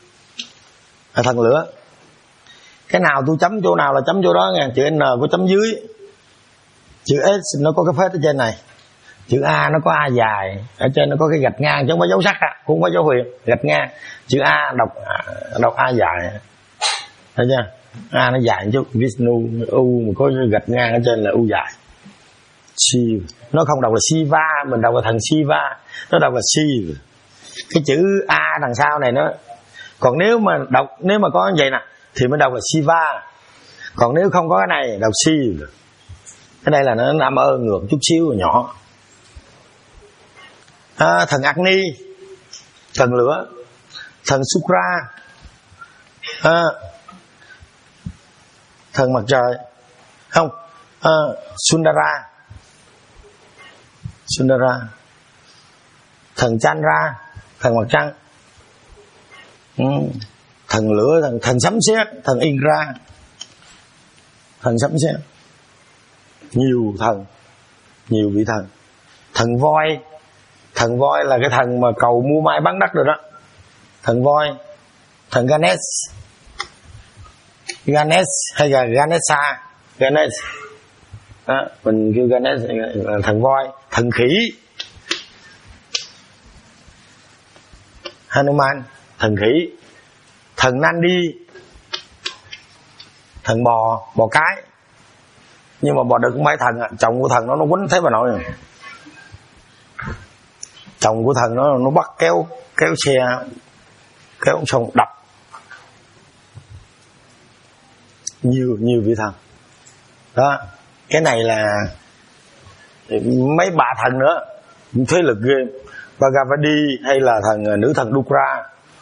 là thần lửa. Cái nào tôi chấm chỗ nào là chấm chỗ đó nha. Chữ N có chấm dưới, chữ S nó có cái phết ở trên này, chữ A nó có A dài, ở trên nó có cái gạch ngang chứ không có dấu sắc á, cũng không có dấu huyền, gạch ngang. Chữ A đọc đọc A dài, thấy chưa? A nó dài một chút, Vishnu U mà có gạch ngang ở trên là U dài. Shiva, nó không đọc là Shiva, mình đọc là thần Shiva, nó đọc là Shiva. Cái chữ A đằng sau này nó, còn nếu mà đọc, nếu mà có như vậy nè thì mới đọc là Shiva, còn nếu không có cái này đọc Shiva. Cái đây là nó nằm ơ ngược chút xíu nhỏ. À, thần Agni, thần lửa, thần Sukra, à, thần mặt trời, không, à, Sundara, Sundara, thần Chandra, thần mặt trăng, ừ. Thần lửa, thần, thần sấm sét, thần Indra, thần sấm sét. Nhiều thần, nhiều vị thần. Thần voi, thần voi là cái thần mà cầu mua mai bán đất rồi đó. Thần voi, thần Ganesh, Ganesh hay là Ganesha, Ganesh đó, mình kêu Ganesh là thần voi. Thần khỉ, Hanuman, thần khỉ. Thần Nandi, thần bò, bò cái. Nhưng mà bò đực cũng phải thần à. Chồng của thần nó nó quýnh thấy bà nội rồi. Chồng của thần nó nó bắt kéo kéo xe, kéo xong đập. Nhiều nhiều vị thần đó. Cái này là mấy bà thần nữa, thế lực ghê. Bhagavati hay là thần nữ thần Dukra,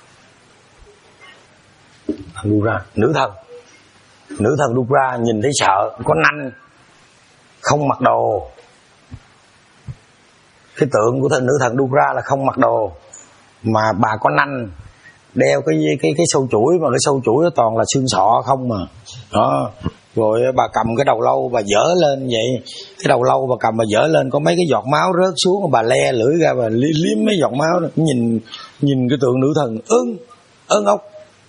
Dukra nữ thần, nữ thần Dukra nhìn thấy sợ, có nanh, không mặc đồ. Cái tượng của thần nữ thần Dukra là không mặc đồ, mà bà có nanh, đeo cái cái cái sâu chuỗi, mà cái sâu chuỗi nó toàn là xương sọ không mà đó. Rồi bà cầm cái đầu lâu bà dở lên vậy, cái đầu lâu bà cầm bà dở lên có mấy cái giọt máu rớt xuống, bà le lưỡi ra bà liếm mấy giọt máu đó. Nhìn nhìn cái tượng nữ thần ưng ưng ốc.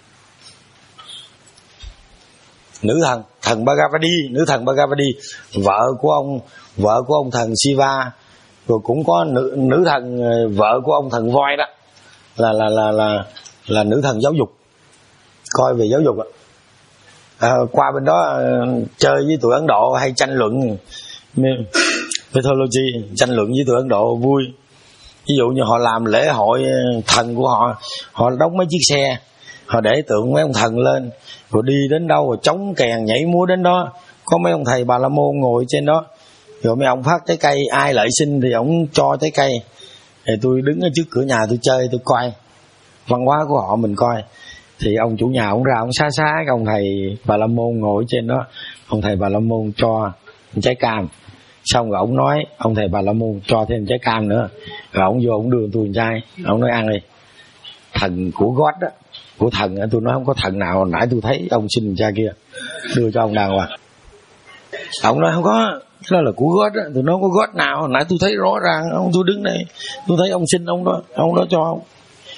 Nữ thần, thần Bhagavati, nữ thần Bhagavati, vợ của ông, vợ của ông thần Shiva. Rồi cũng có nữ nữ thần, vợ của ông thần voi đó, là là là là là nữ thần giáo dục. coi về giáo dục ạ. À, qua bên đó à, chơi với tụi Ấn Độ hay tranh luận mythology, tranh luận với tụi Ấn Độ vui. Ví dụ như họ làm lễ hội thần của họ, họ đóng mấy chiếc xe, họ để tượng mấy ông thần lên, rồi đi đến đâu rồi chống kèn nhảy múa đến đó, có mấy ông thầy Bà La Môn ngồi trên đó, rồi mấy ông phát trái cây, ai lợi sinh thì ông cho trái cây. Thì tôi đứng ở trước cửa nhà tôi chơi, tôi coi văn hóa của họ mình coi. Thì ông chủ nhà ông ra ông xá xá cái ông thầy Bà La Môn ngồi trên đó, ông thầy Bà La Môn cho trái cam, xong rồi ông nói ông thầy Bà La Môn cho thêm trái cam nữa, rồi ông vô ông đưa tôi một chai, ông nói ăn đi. Thần của God đó, của thần, tôi nói không có thần nào nãy tôi thấy ông xin cha kia đưa cho ông đàng hoàng. Ông nói không có, cái đó là của God đó. Tôi nói có God nào nãy tôi thấy rõ ràng, ông tôi đứng đây tôi thấy ông xin ông đó, ông đó cho ông.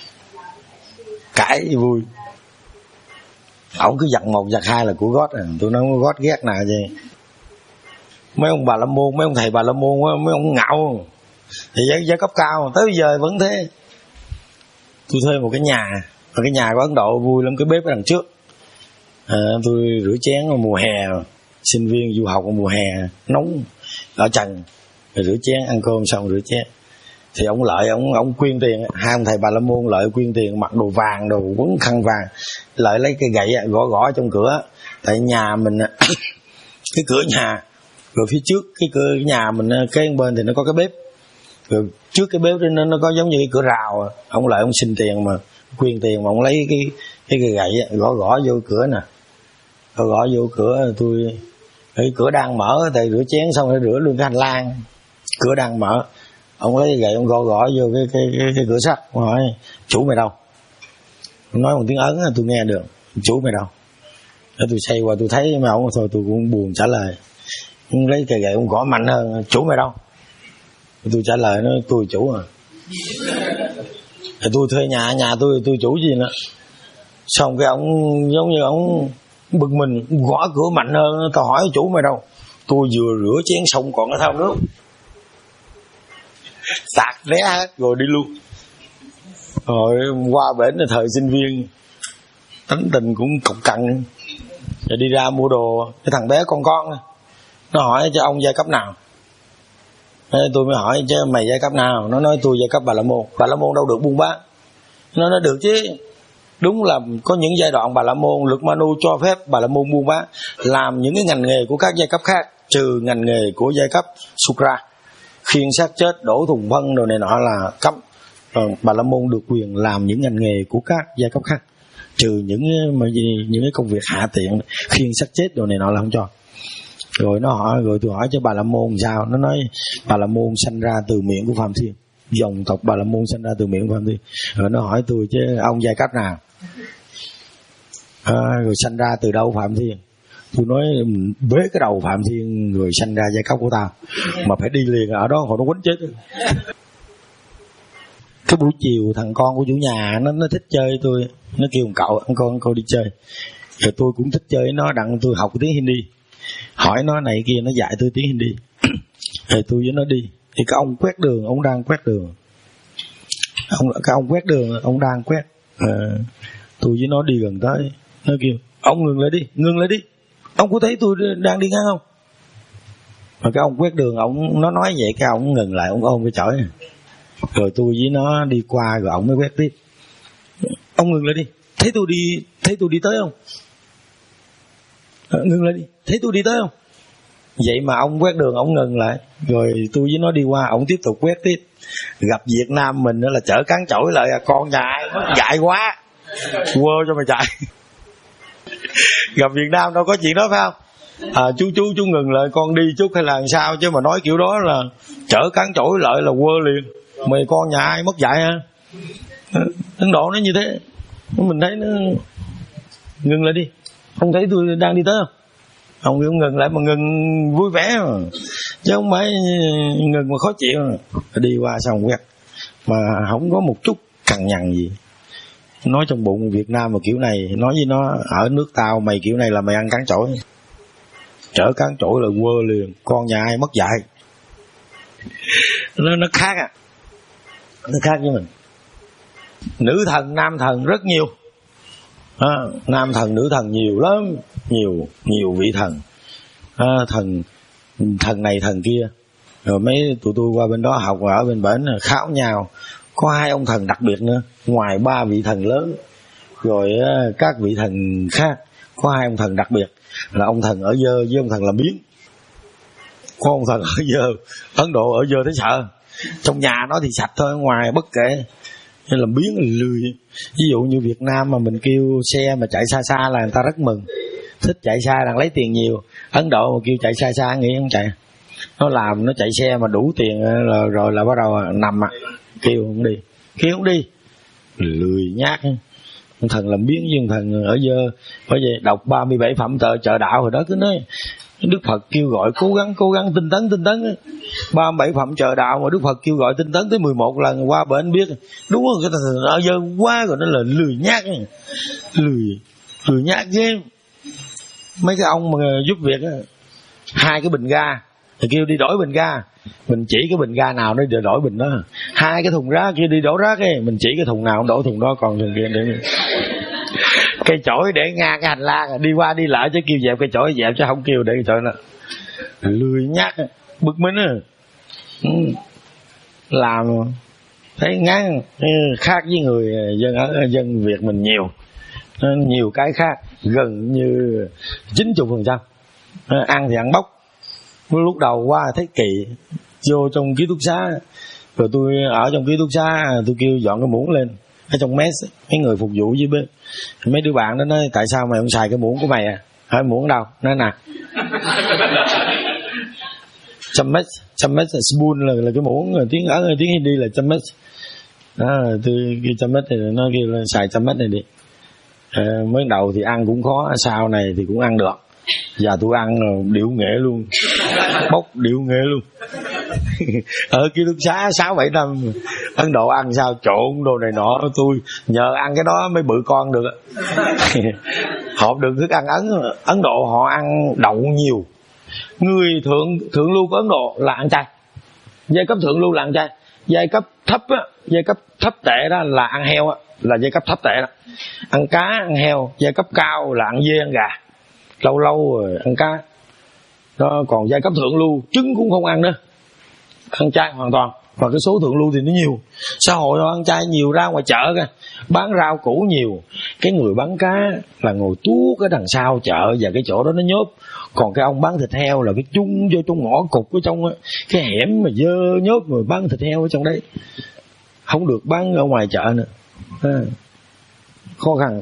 Cãi vui, ông cứ giật một giật hai là của God à. Tôi nói God ghét nào vậy. Mấy ông Bà La Môn, mấy ông thầy Bà La Môn, mấy ông ngạo thì giai, giai cấp cao tới bây giờ vẫn thế. Tôi thuê một cái nhà, và cái nhà của Ấn Độ vui lắm, cái bếp ở đằng trước. À, tôi rửa chén vào mùa hè, sinh viên du học vào mùa hè nóng ở trần, rồi rửa chén, ăn cơm xong rửa chén. Thì ông Lợi, ông ông quyên tiền, hai ông thầy Bà La Môn Lợi quyên tiền, mặc đồ vàng, đồ quấn khăn vàng. Lợi lấy cây gậy gõ gõ trong cửa, tại nhà mình cái cửa nhà, rồi phía trước cái cửa nhà mình cái bên thì nó có cái bếp, rồi trước cái bếp nó nó có giống như cái cửa rào. Ông Lợi ông xin tiền mà quyên tiền mà ông lấy cái cái cây gậy gõ gõ vô cửa nè, gõ gõ vô cửa. Tôi cái cửa đang mở, tại rửa chén xong rồi rửa luôn cái hành lang, cửa đang mở, ông lấy cái gậy ông gõ gõ vô cái cái cái, cái cửa sắt. Ông hỏi chủ mày đâu? Ông nói một tiếng Ấn tôi nghe được, chủ mày đâu? Để tôi xoay qua tôi thấy mà ông thôi tôi cũng buồn trả lời. Ông lấy cây gậy ông gõ mạnh hơn, chủ mày đâu? Tôi trả lời nó tôi chủ à. Thì tôi thuê nhà, nhà tôi tôi chủ gì nữa. Xong cái ông giống như ông bực mình, gõ cửa mạnh hơn. Tao hỏi chủ mày đâu? Tôi vừa rửa chén xong còn cái thau nước, sạc ré hết rồi đi luôn. Rồi qua bển là thời sinh viên, tính tình cũng cọc cằn, rồi đi ra mua đồ. Cái thằng bé con con nó hỏi cho ông giai cấp nào. Thế tôi mới hỏi chứ mày giai cấp nào? Nó nói tôi giai cấp Bà La Môn. Bà La Môn đâu được buôn bán. Nó nói được chứ. Đúng là có những giai đoạn Bà La Môn, Luật Manu cho phép Bà La Môn buôn bán, làm những cái ngành nghề của các giai cấp khác, trừ ngành nghề của giai cấp Sukra, khiêng xác chết, đổ thùng phân đồ này nọ là cấm. Rồi Bà La Môn được quyền làm những ngành nghề của các giai cấp khác, trừ những mà những cái công việc hạ tiện, khiêng xác chết đồ này nọ là không cho. Rồi nó hỏi, rồi tôi hỏi cho Bà La Môn sao? Nó nói Bà La Môn sanh ra từ miệng của Phạm Thiên, dòng tộc Bà La Môn sanh ra từ miệng của Phạm Thiên. Rồi nó hỏi tôi chứ ông giai cấp nào? À, rồi sanh ra từ đâu Phạm Thiên? Tôi nói bế cái đầu Phạm Thiên rồi sanh ra giai cấp của tao, mà phải đi liền ở đó họ nó quánh chết. Cái buổi chiều thằng con của chủ nhà nó nó thích chơi tôi, nó kêu cậu ăn con con đi chơi, rồi tôi cũng thích chơi nó, đặng tôi học tiếng Hindi, hỏi nó này kia nó dạy tôi tiếng Hindi. Rồi tôi với nó đi, thì cái ông quét đường, ông đang quét đường, ông cái ông quét đường, ông đang quét. À, tôi với nó đi gần tới, nó kêu ông ngừng lại đi, ngừng lại đi, ông có thấy tôi đang đi ngang không? Mà cái ông quét đường, ông nó nói vậy, cái ông ngừng lại, ông ôm cái chổi này. Rồi tôi với nó đi qua, rồi ông mới quét tiếp. Ông ngừng lại đi, thấy tôi đi, thấy tôi đi tới không? À, ngừng lại đi, thấy tôi đi tới không? Vậy mà ông quét đường ông ngừng lại, rồi tôi với nó đi qua, ông tiếp tục quét tiếp. Gặp Việt Nam mình nữa là chở cán chổi lại, à, con nhà ai mất dạy quá, quơ cho mày chạy. Gặp Việt Nam đâu có chuyện đó phải không? À, chú chú chú ngừng lại, con đi chút hay là làm sao, chứ mà nói kiểu đó là chở cán chổi lại là quơ liền. Mày con nhà ai mất dạy hả? Ấn Độ nó như thế. Mình thấy nó ngừng lại đi, không thấy tôi đang đi tới không? Ông cũng ngừng lại mà ngừng vui vẻ mà, chứ không phải ngừng mà khó chịu. Đi qua xong quét mà không có một chút cằn nhằn gì. Nói trong bụng Việt Nam mà kiểu này, nói với nó ở nước tao mày kiểu này là mày ăn cán chổi, chở cán chổi là quơ liền, con nhà ai mất dạy. Nó, nó khác à, nó khác với mình. Nữ thần nam thần rất nhiều, à, nam thần nữ thần nhiều lắm, nhiều nhiều vị thần, à, thần thần này thần kia. Rồi mấy tụi tôi qua bên đó học, ở bên bển kháo nhau, có hai ông thần đặc biệt nữa, ngoài ba vị thần lớn rồi các vị thần khác, có hai ông thần đặc biệt là ông thần ở dơ với ông thần làm biếng. Có ông thần ở dơ, Ấn Độ ở dơ thấy sợ, trong nhà nó thì sạch thôi, ngoài bất kể, nên làm biếng lười. Ví dụ như Việt Nam mà mình kêu xe mà chạy xa xa là người ta rất mừng, thích chạy xa là lấy tiền nhiều. Ấn Độ mà kêu chạy xa xa nghĩ không chạy, nó làm nó chạy xe mà đủ tiền là, rồi là bắt đầu nằm à, kêu không đi, kêu không đi, lười nhác. Thần làm biếng với thần ở dơ. Bởi vậy đọc ba mươi bảy phẩm tờ chợ đạo rồi đó, cứ nói Đức Phật kêu gọi cố gắng cố gắng tinh tấn tinh tấn. ba mươi bảy phẩm chợ đạo mà Đức Phật kêu gọi tinh tấn tới mười một lần, qua bển biết đúng rồi, cái thần ở dơ quá rồi, nó là lười nhác, lười lười nhác ghê. Mấy cái ông mà giúp việc á, hai cái bình ga thì kêu đi đổi bình ga, mình chỉ cái bình ga nào nó để đổi bình đó. Hai cái thùng rác kia đi đổ rác ấy, mình chỉ cái thùng nào đổ thùng đó, còn thùng kia để cây chổi để ngang cái hành lang, đi qua đi lại chứ kêu dẹp cây chổi dẹp chứ không kêu để cây chổi nó. Lười nhác, bực mình á. Làm thấy ngán, khác với người dân ở dân Việt mình nhiều, nhiều cái khác, gần như chín mươi phần trăm. Ăn thì ăn bốc. Lúc đầu qua thấy kỳ, vô trong ký túc xá, rồi tôi ở trong ký túc xá, tôi kêu dọn cái muỗng lên ở trong mess, mấy người phục vụ dưới bếp, mấy đứa bạn đó nói tại sao mày không xài cái muỗng của mày à? Hỏi muỗng đâu? Nói nè, chammech, chammech spoon là, là cái muỗng, tiếng Ấn tiếng Hindi là chammech. Đó, tôi kêu chammech thì nó kêu là xài chammech này đi. À, mới đầu thì ăn cũng khó, sau này thì cũng ăn được. Giờ tôi ăn điệu nghệ luôn, bốc điệu nghệ luôn. Ở ký túc xá sáu bảy năm Ấn Độ ăn sao trộn đồ này nọ, tôi nhờ ăn cái đó mới bự con được. Họ được thức ăn Ấn Ấn Độ họ ăn đậu nhiều. Người thượng thượng lưu của Ấn Độ là ăn chay, giai cấp thượng lưu là ăn chay, giai cấp thấp á, giai cấp thấp tệ đó là ăn heo á, là giai cấp thấp tệ đó, ăn cá ăn heo. Giai cấp cao là ăn dê ăn gà, lâu lâu rồi ăn cá đó. Còn giai cấp thượng lưu trứng cũng không ăn nữa, ăn chay hoàn toàn. Và cái số thượng lưu thì nó nhiều, xã hội họ ăn chay nhiều, ra ngoài chợ kìa bán rau củ nhiều, cái người bán cá là ngồi tuốt ở đằng sau chợ và cái chỗ đó nó nhốp. Còn cái ông bán thịt heo là cái chung vô trong ngõ cục ở trong cái hẻm mà dơ nhốp, rồi bán thịt heo ở trong đấy, không được bán ở ngoài chợ nữa. À, khó khăn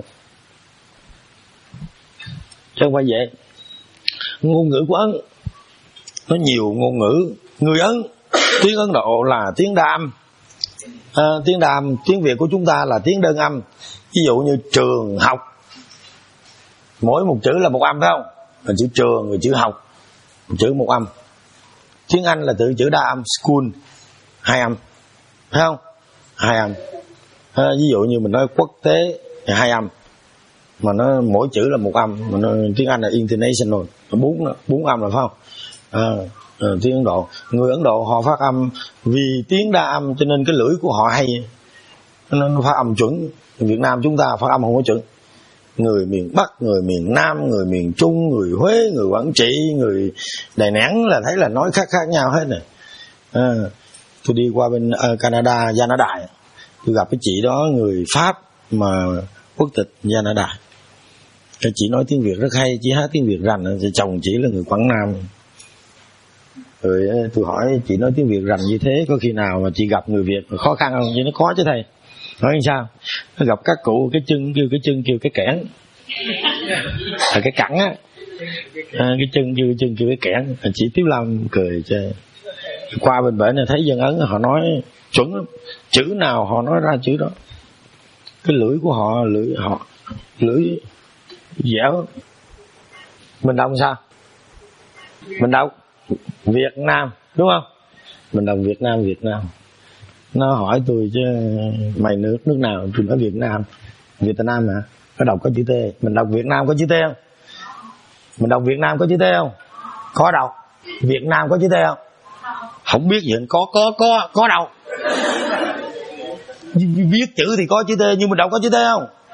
chứ không phải vậy. Ngôn ngữ của Ấn nó nhiều ngôn ngữ. Người Ấn tiếng Ấn Độ là tiếng đam, à, tiếng đam. Tiếng Việt của chúng ta là tiếng đơn âm. Ví dụ như trường học, mỗi một chữ là một âm phải không? Là chữ trường, rồi chữ học, một chữ một âm. Tiếng Anh là từ chữ đa âm, school, hai âm phải không? Hai âm. À, ví dụ như mình nói quốc tế thì hai âm, mà nó mỗi chữ là một âm. Mà nó, tiếng Anh là international, bốn bốn âm là phải không? À, à, tiếng Ấn Độ, người Ấn Độ họ phát âm vì tiếng đa âm cho nên cái lưỡi của họ hay, nó phát âm chuẩn. Việt Nam chúng ta phát âm không có chuẩn. Người miền Bắc, người miền Nam, người miền Trung, người Huế, người Quảng Trị, người Đà Nẵng là thấy là nói khác khác nhau hết này. À, tôi đi qua bên uh, Canada, Canada, tôi gặp cái chị đó người Pháp mà quốc tịch Canada. Cái chị nói tiếng Việt rất hay, chị hát tiếng Việt rành. Chồng chị là người Quảng Nam. Rồi tôi hỏi chị nói tiếng Việt rành như thế, có khi nào mà chị gặp người Việt khó khăn không? Vậy nó khó chứ thầy. Nói như sao? Nó gặp các cụ cái chân kêu cái chân kêu cái kẽn, à, cái cẳng á, à, cái chân kêu cái chân kêu cái kẽn. À, chị Tiếu Lâm cười chơi. Qua bên bển này thấy dân Ấn họ nói chuẩn lắm, chữ nào họ nói ra chữ đó. Cái lưỡi của họ, lưỡi họ lưỡi dẻo. Mình đọc sao? Mình đọc Việt Nam đúng không? Mình đọc Việt Nam, Việt Nam. Nó hỏi tôi chứ mày nước nước nào? Tôi nói Việt Nam. Việt Nam hả? Nó đọc có chữ T. Mình đọc Việt Nam có chữ T không? Mình đọc Việt Nam có chữ T không? Có đọc Việt Nam có chữ T không? Không biết gì. Có có có có đâu. Viết chữ thì có chữ T, nhưng mình đọc có chữ T không?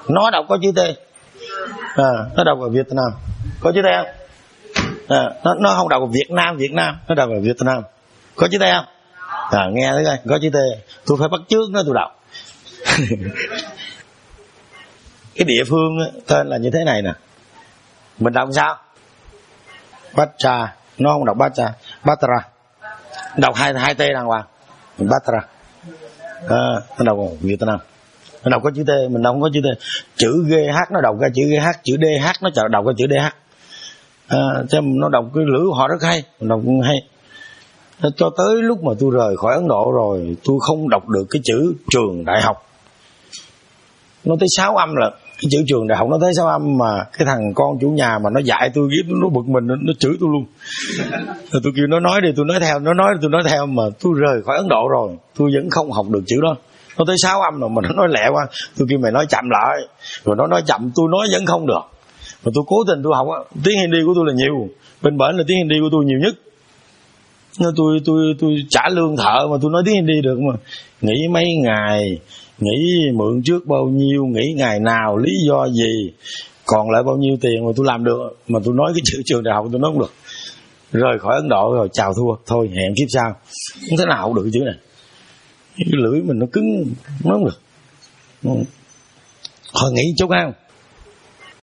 Nó đọc có chữ T, à, nó đọc ở Việt Nam, có chữ T không? À, nó, nó không đọc ở Việt Nam, Việt Nam, nó đọc ở Việt Nam, có chữ T không? À, nghe thấy coi, có chữ T, tôi phải bắt chước nó tôi đọc. Cái địa phương tên là như thế này nè, mình đọc sao? Batra, nó không đọc Batra, Batra, đọc hai hai T đàng hoàng, Batra, à, nó đọc ở Việt Nam, nó đọc có chữ T, mình đọc không có chữ T. Chữ giê hát nó đọc ra chữ giê hát, chữ đê hát nó đọc ra chữ đê hát, à, cho nó đọc cái lưỡi họ rất hay, mình đọc cũng hay. Cho tới lúc mà tôi rời khỏi Ấn Độ rồi, tôi không đọc được cái chữ trường đại học, nó tới sáu âm là cái chữ trường đại học nó tới sáu âm, mà cái thằng con chủ nhà mà nó dạy tôi biết nó bực mình, nó, nó chửi tôi luôn. Rồi tôi kêu nó nói đi, tôi nói theo, nó nói tôi nói theo, mà tôi rời khỏi Ấn Độ rồi tôi vẫn không học được chữ đó, nó tới sáu âm rồi mà nó nói lẹ quá, tôi kêu mày nói chậm lại, rồi nó nói chậm, tôi nói vẫn không được, mà tôi cố tình tôi học á. Tiếng Hindi của tôi là nhiều, bên bển là tiếng Hindi của tôi nhiều nhất, tôi tôi tôi trả lương thợ mà tôi nói tiếng Hindi được, mà nghỉ mấy ngày, nghỉ mượn trước bao nhiêu, nghỉ ngày nào, lý do gì, còn lại bao nhiêu tiền mà tôi làm được, mà tôi nói cái chữ trường đại học tôi nói không được. Rời khỏi Ấn Độ rồi chào thua, thôi hẹn kiếp sau, không thể nào học được cái chữ này, cái lưỡi mình nó cứng, nó không được. Thôi nghĩ chút ha.